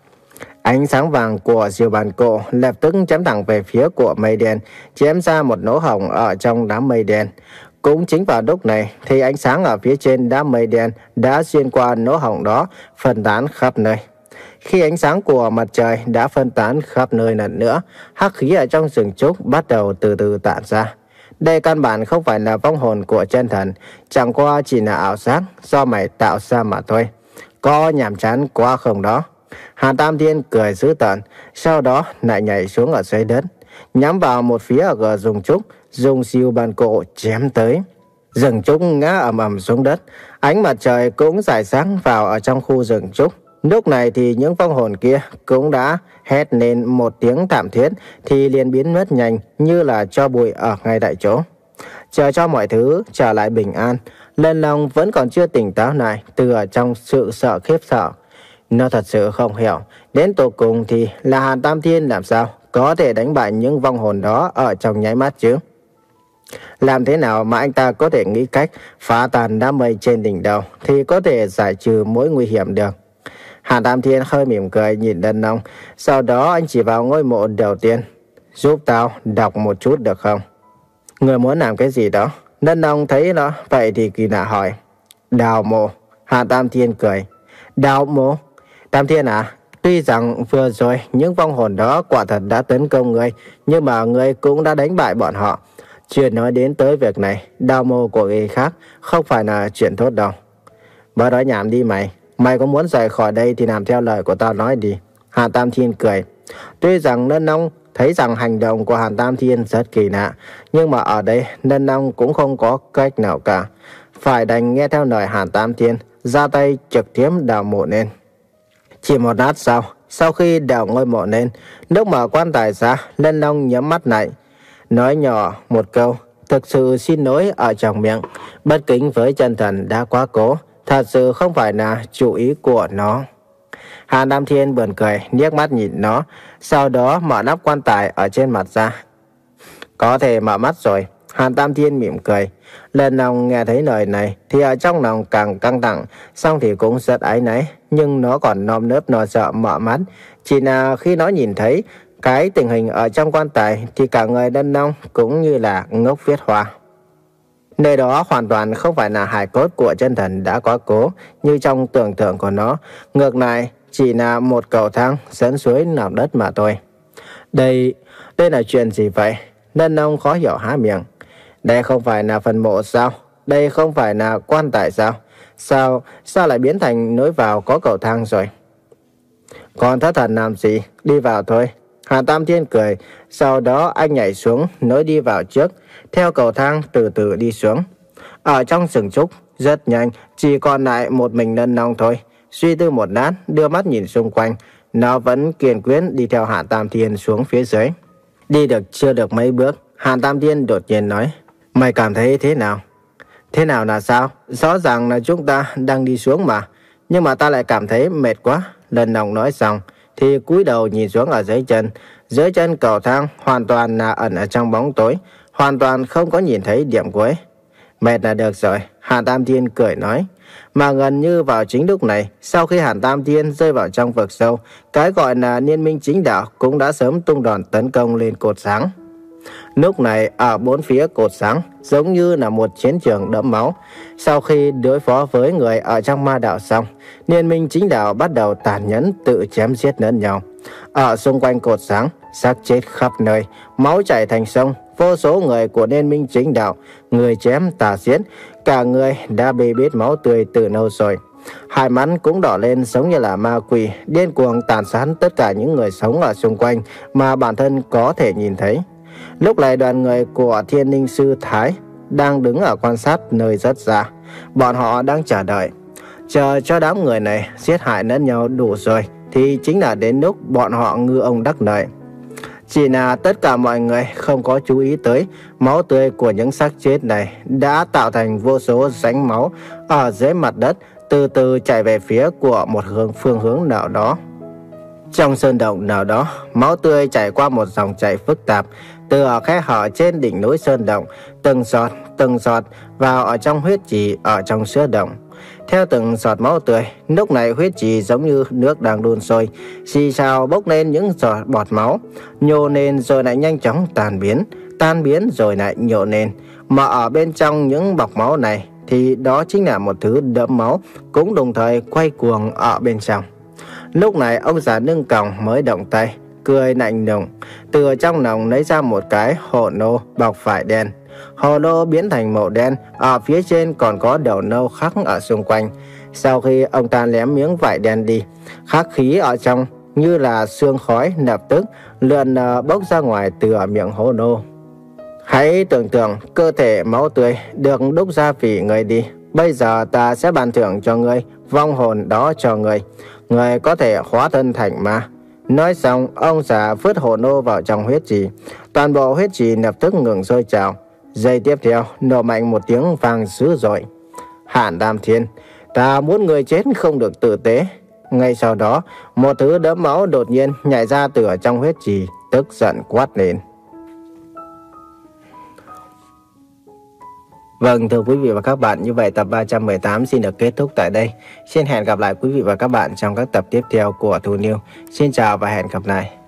Ánh sáng vàng của diều bàn cổ lập tức chém thẳng về phía của mây đen, chém ra một lỗ hổng ở trong đám mây đen. Cũng chính vào lúc này thì ánh sáng ở phía trên đám mây đen đã xuyên qua lỗ hổng đó, phân tán khắp nơi. Khi ánh sáng của mặt trời đã phân tán khắp nơi lần nữa, hắc khí ở trong rừng trúc bắt đầu từ từ tản ra. Đây căn bản không phải là vong hồn của chân thần, chẳng qua chỉ là ảo giác do mày tạo ra mà thôi. Có nhàm chán quá không đó? Hàn Tam Thiên cười dữ tợn, sau đó lại nhảy xuống ở dưới đất, nhắm vào một phía ở rừng trúc, dùng diều bàn cổ chém tới. Rừng trúc ngã ầm ầm xuống đất, ánh mặt trời cũng rải sáng vào ở trong khu rừng trúc. Lúc này thì những vong hồn kia cũng đã hét lên một tiếng thảm thiết thì liền biến mất nhanh như là tro bụi ở ngay tại chỗ. Chờ cho mọi thứ trở lại bình an, Lân Long vẫn còn chưa tỉnh táo lại từ ở trong sự sợ khiếp sợ. Nó thật sự không hiểu, đến tột cùng thì là Hàn Tam Thiên làm sao có thể đánh bại những vong hồn đó ở trong nháy mắt chứ? Làm thế nào mà anh ta có thể nghĩ cách phá tan đám mây trên đỉnh đầu thì có thể giải trừ mối nguy hiểm được? Hàn Tam Thiên hơi mỉm cười nhìn Lân Long. Sau đó anh chỉ vào ngôi mộ đầu tiên. Giúp tao đọc một chút được không? Người muốn làm cái gì đó? Lân Long thấy nó vậy thì kỳ lạ hỏi. Đào mộ. Hàn Tam Thiên cười. Đào mộ? Tam Thiên à? Tuy rằng vừa rồi những vong hồn đó quả thật đã tấn công ngươi, nhưng mà ngươi cũng đã đánh bại bọn họ. Chuyện nói đến tới việc này, đào mộ của người khác không phải là chuyện tốt đâu. Bớt nói nhảm đi mày. Mày có muốn rời khỏi đây thì làm theo lời của tao nói đi. Hàn Tam Thiên cười. Tuy rằng Lân Long thấy rằng hành động của Hàn Tam Thiên rất kỳ lạ, nhưng mà ở đây Lân Long cũng không có cách nào cả. Phải đành nghe theo lời Hàn Tam Thiên, ra tay trực tiếp đào mộ lên. Chỉ một lát sau, sau khi đào ngôi mộ lên, lúc mở quan tài ra, Lân Long nhắm mắt lại, nói nhỏ một câu, thực sự xin lỗi ở trong miệng, bất kính với chân thần đã quá cố, thật sự không phải là chủ ý của nó. Hàn Tam Thiên buồn cười, liếc mắt nhìn nó, sau đó mở nắp quan tài ở trên mặt ra. Có thể mở mắt rồi. Hàn Tam Thiên mỉm cười. Lần nào nghe thấy lời này thì ở trong lòng càng căng thẳng, xong thì cũng rất áy náy, nhưng nó còn nơm nớp lo sợ mở mắt. Chỉ là khi nó nhìn thấy cái tình hình ở trong quan tài thì cả người Lân Long cũng như là ngốc viết hoa. Nơi đó hoàn toàn không phải là hài cốt của chân thần đã quá cố như trong tưởng tượng của nó, ngược lại chỉ là một cầu thang dẫn suối nằm đất mà thôi. Đây, đây là chuyện gì vậy? Lân Long khó hiểu há miệng. Đây không phải là phần mộ sao? Đây không phải là quan tài sao? Sao, sao lại biến thành nối vào có cầu thang rồi? Còn thất thần làm gì? Đi vào thôi. Hàn Tam Thiên cười, sau đó anh nhảy xuống, nối đi vào trước, theo cầu thang từ từ đi xuống. Ở trong rừng trúc, rất nhanh, chỉ còn lại một mình Lân Long thôi. Suy tư một lát, đưa mắt nhìn xung quanh, nó vẫn kiên quyết đi theo Hàn Tam Thiên xuống phía dưới. Đi được chưa được mấy bước, Hàn Tam Thiên đột nhiên nói, mày cảm thấy thế nào? Thế nào là sao? Rõ ràng là chúng ta đang đi xuống mà, nhưng mà ta lại cảm thấy mệt quá. Lân Long nói xong thì cúi đầu nhìn xuống ở dưới chân. Dưới chân cầu thang hoàn toàn là ẩn ở trong bóng tối, hoàn toàn không có nhìn thấy điểm cuối. Mệt là được rồi, Hàn Tam Thiên cười nói. Mà gần như vào chính lúc này, sau khi Hàn Tam Thiên rơi vào trong vực sâu, cái gọi là Liên minh chính đạo cũng đã sớm tung đòn tấn công lên cột sáng. Lúc này ở bốn phía cột sáng giống như là một chiến trường đẫm máu. Sau khi đối phó với người ở trong ma đạo xong, Liên minh chính đạo bắt đầu tàn nhẫn tự chém giết lẫn nhau. Ở xung quanh cột sáng, xác chết khắp nơi, máu chảy thành sông. Vô số người của Liên minh chính đạo, người chém tà giết, cả người đã bị bết máu tươi từ lâu rồi. Hai mắt cũng đỏ lên giống như là ma quỷ, điên cuồng tàn sát tất cả những người sống ở xung quanh mà bản thân có thể nhìn thấy. Lúc này đoàn người của Thiên Ninh Sư Thái đang đứng ở quan sát nơi rất xa. Bọn họ đang chờ đợi, chờ cho đám người này giết hại lẫn nhau đủ rồi thì chính là đến lúc bọn họ ngư ông đắc lợi. Chỉ là tất cả mọi người không có chú ý tới máu tươi của những xác chết này đã tạo thành vô số rãnh máu ở dưới mặt đất, từ từ chảy về phía của một hướng phương hướng nào đó. Trong sơn động nào đó, máu tươi chảy qua một dòng chảy phức tạp, từ ở khe hở trên đỉnh núi sơn động, từng giọt, từng giọt vào ở trong huyết trì ở trong sữa động. Theo từng giọt máu tươi, lúc này huyết trì giống như nước đang đun sôi, xì xào bốc lên những giọt bọt máu, nhô lên rồi lại nhanh chóng tan biến, tan biến rồi lại nhô lên. Mà ở bên trong những bọc máu này thì đó chính là một thứ đẫm máu, cũng đồng thời quay cuồng ở bên trong. Lúc này ông già lưng còng mới động tay, cười lạnh lùng, từ trong lòng lấy ra một cái hồ lô bọc vải đen. Hồ lô biến thành màu đen, ở phía trên còn có đầu nâu khắc ở xung quanh. Sau khi ông ta lém miếng vải đen đi, khắc khí ở trong như là sương khói lập tức lượn bốc ra ngoài từ ở miệng hồ lô. Hãy tưởng tượng cơ thể máu tươi được đúc ra vì người đi. Bây giờ ta sẽ ban thưởng cho ngươi vong hồn đó cho ngươi. Ngươi có thể hóa thân thành ma. Nói xong, ông già vứt hồ lô vào trong huyết trì. Toàn bộ huyết trì lập tức ngừng sôi trào. Giây tiếp theo, nổ mạnh một tiếng vang dữ dội. Hàn Tam Thiên, ta muốn người chết không được tử tế. Ngay sau đó, một thứ đẫm máu đột nhiên nhảy ra từ ở trong huyết trì, tức giận quát lên. Vâng, thưa quý vị và các bạn, như vậy tập ba trăm mười tám xin được kết thúc tại đây. Xin hẹn gặp lại quý vị và các bạn trong các tập tiếp theo của Thu Niêu. Xin chào và hẹn gặp lại.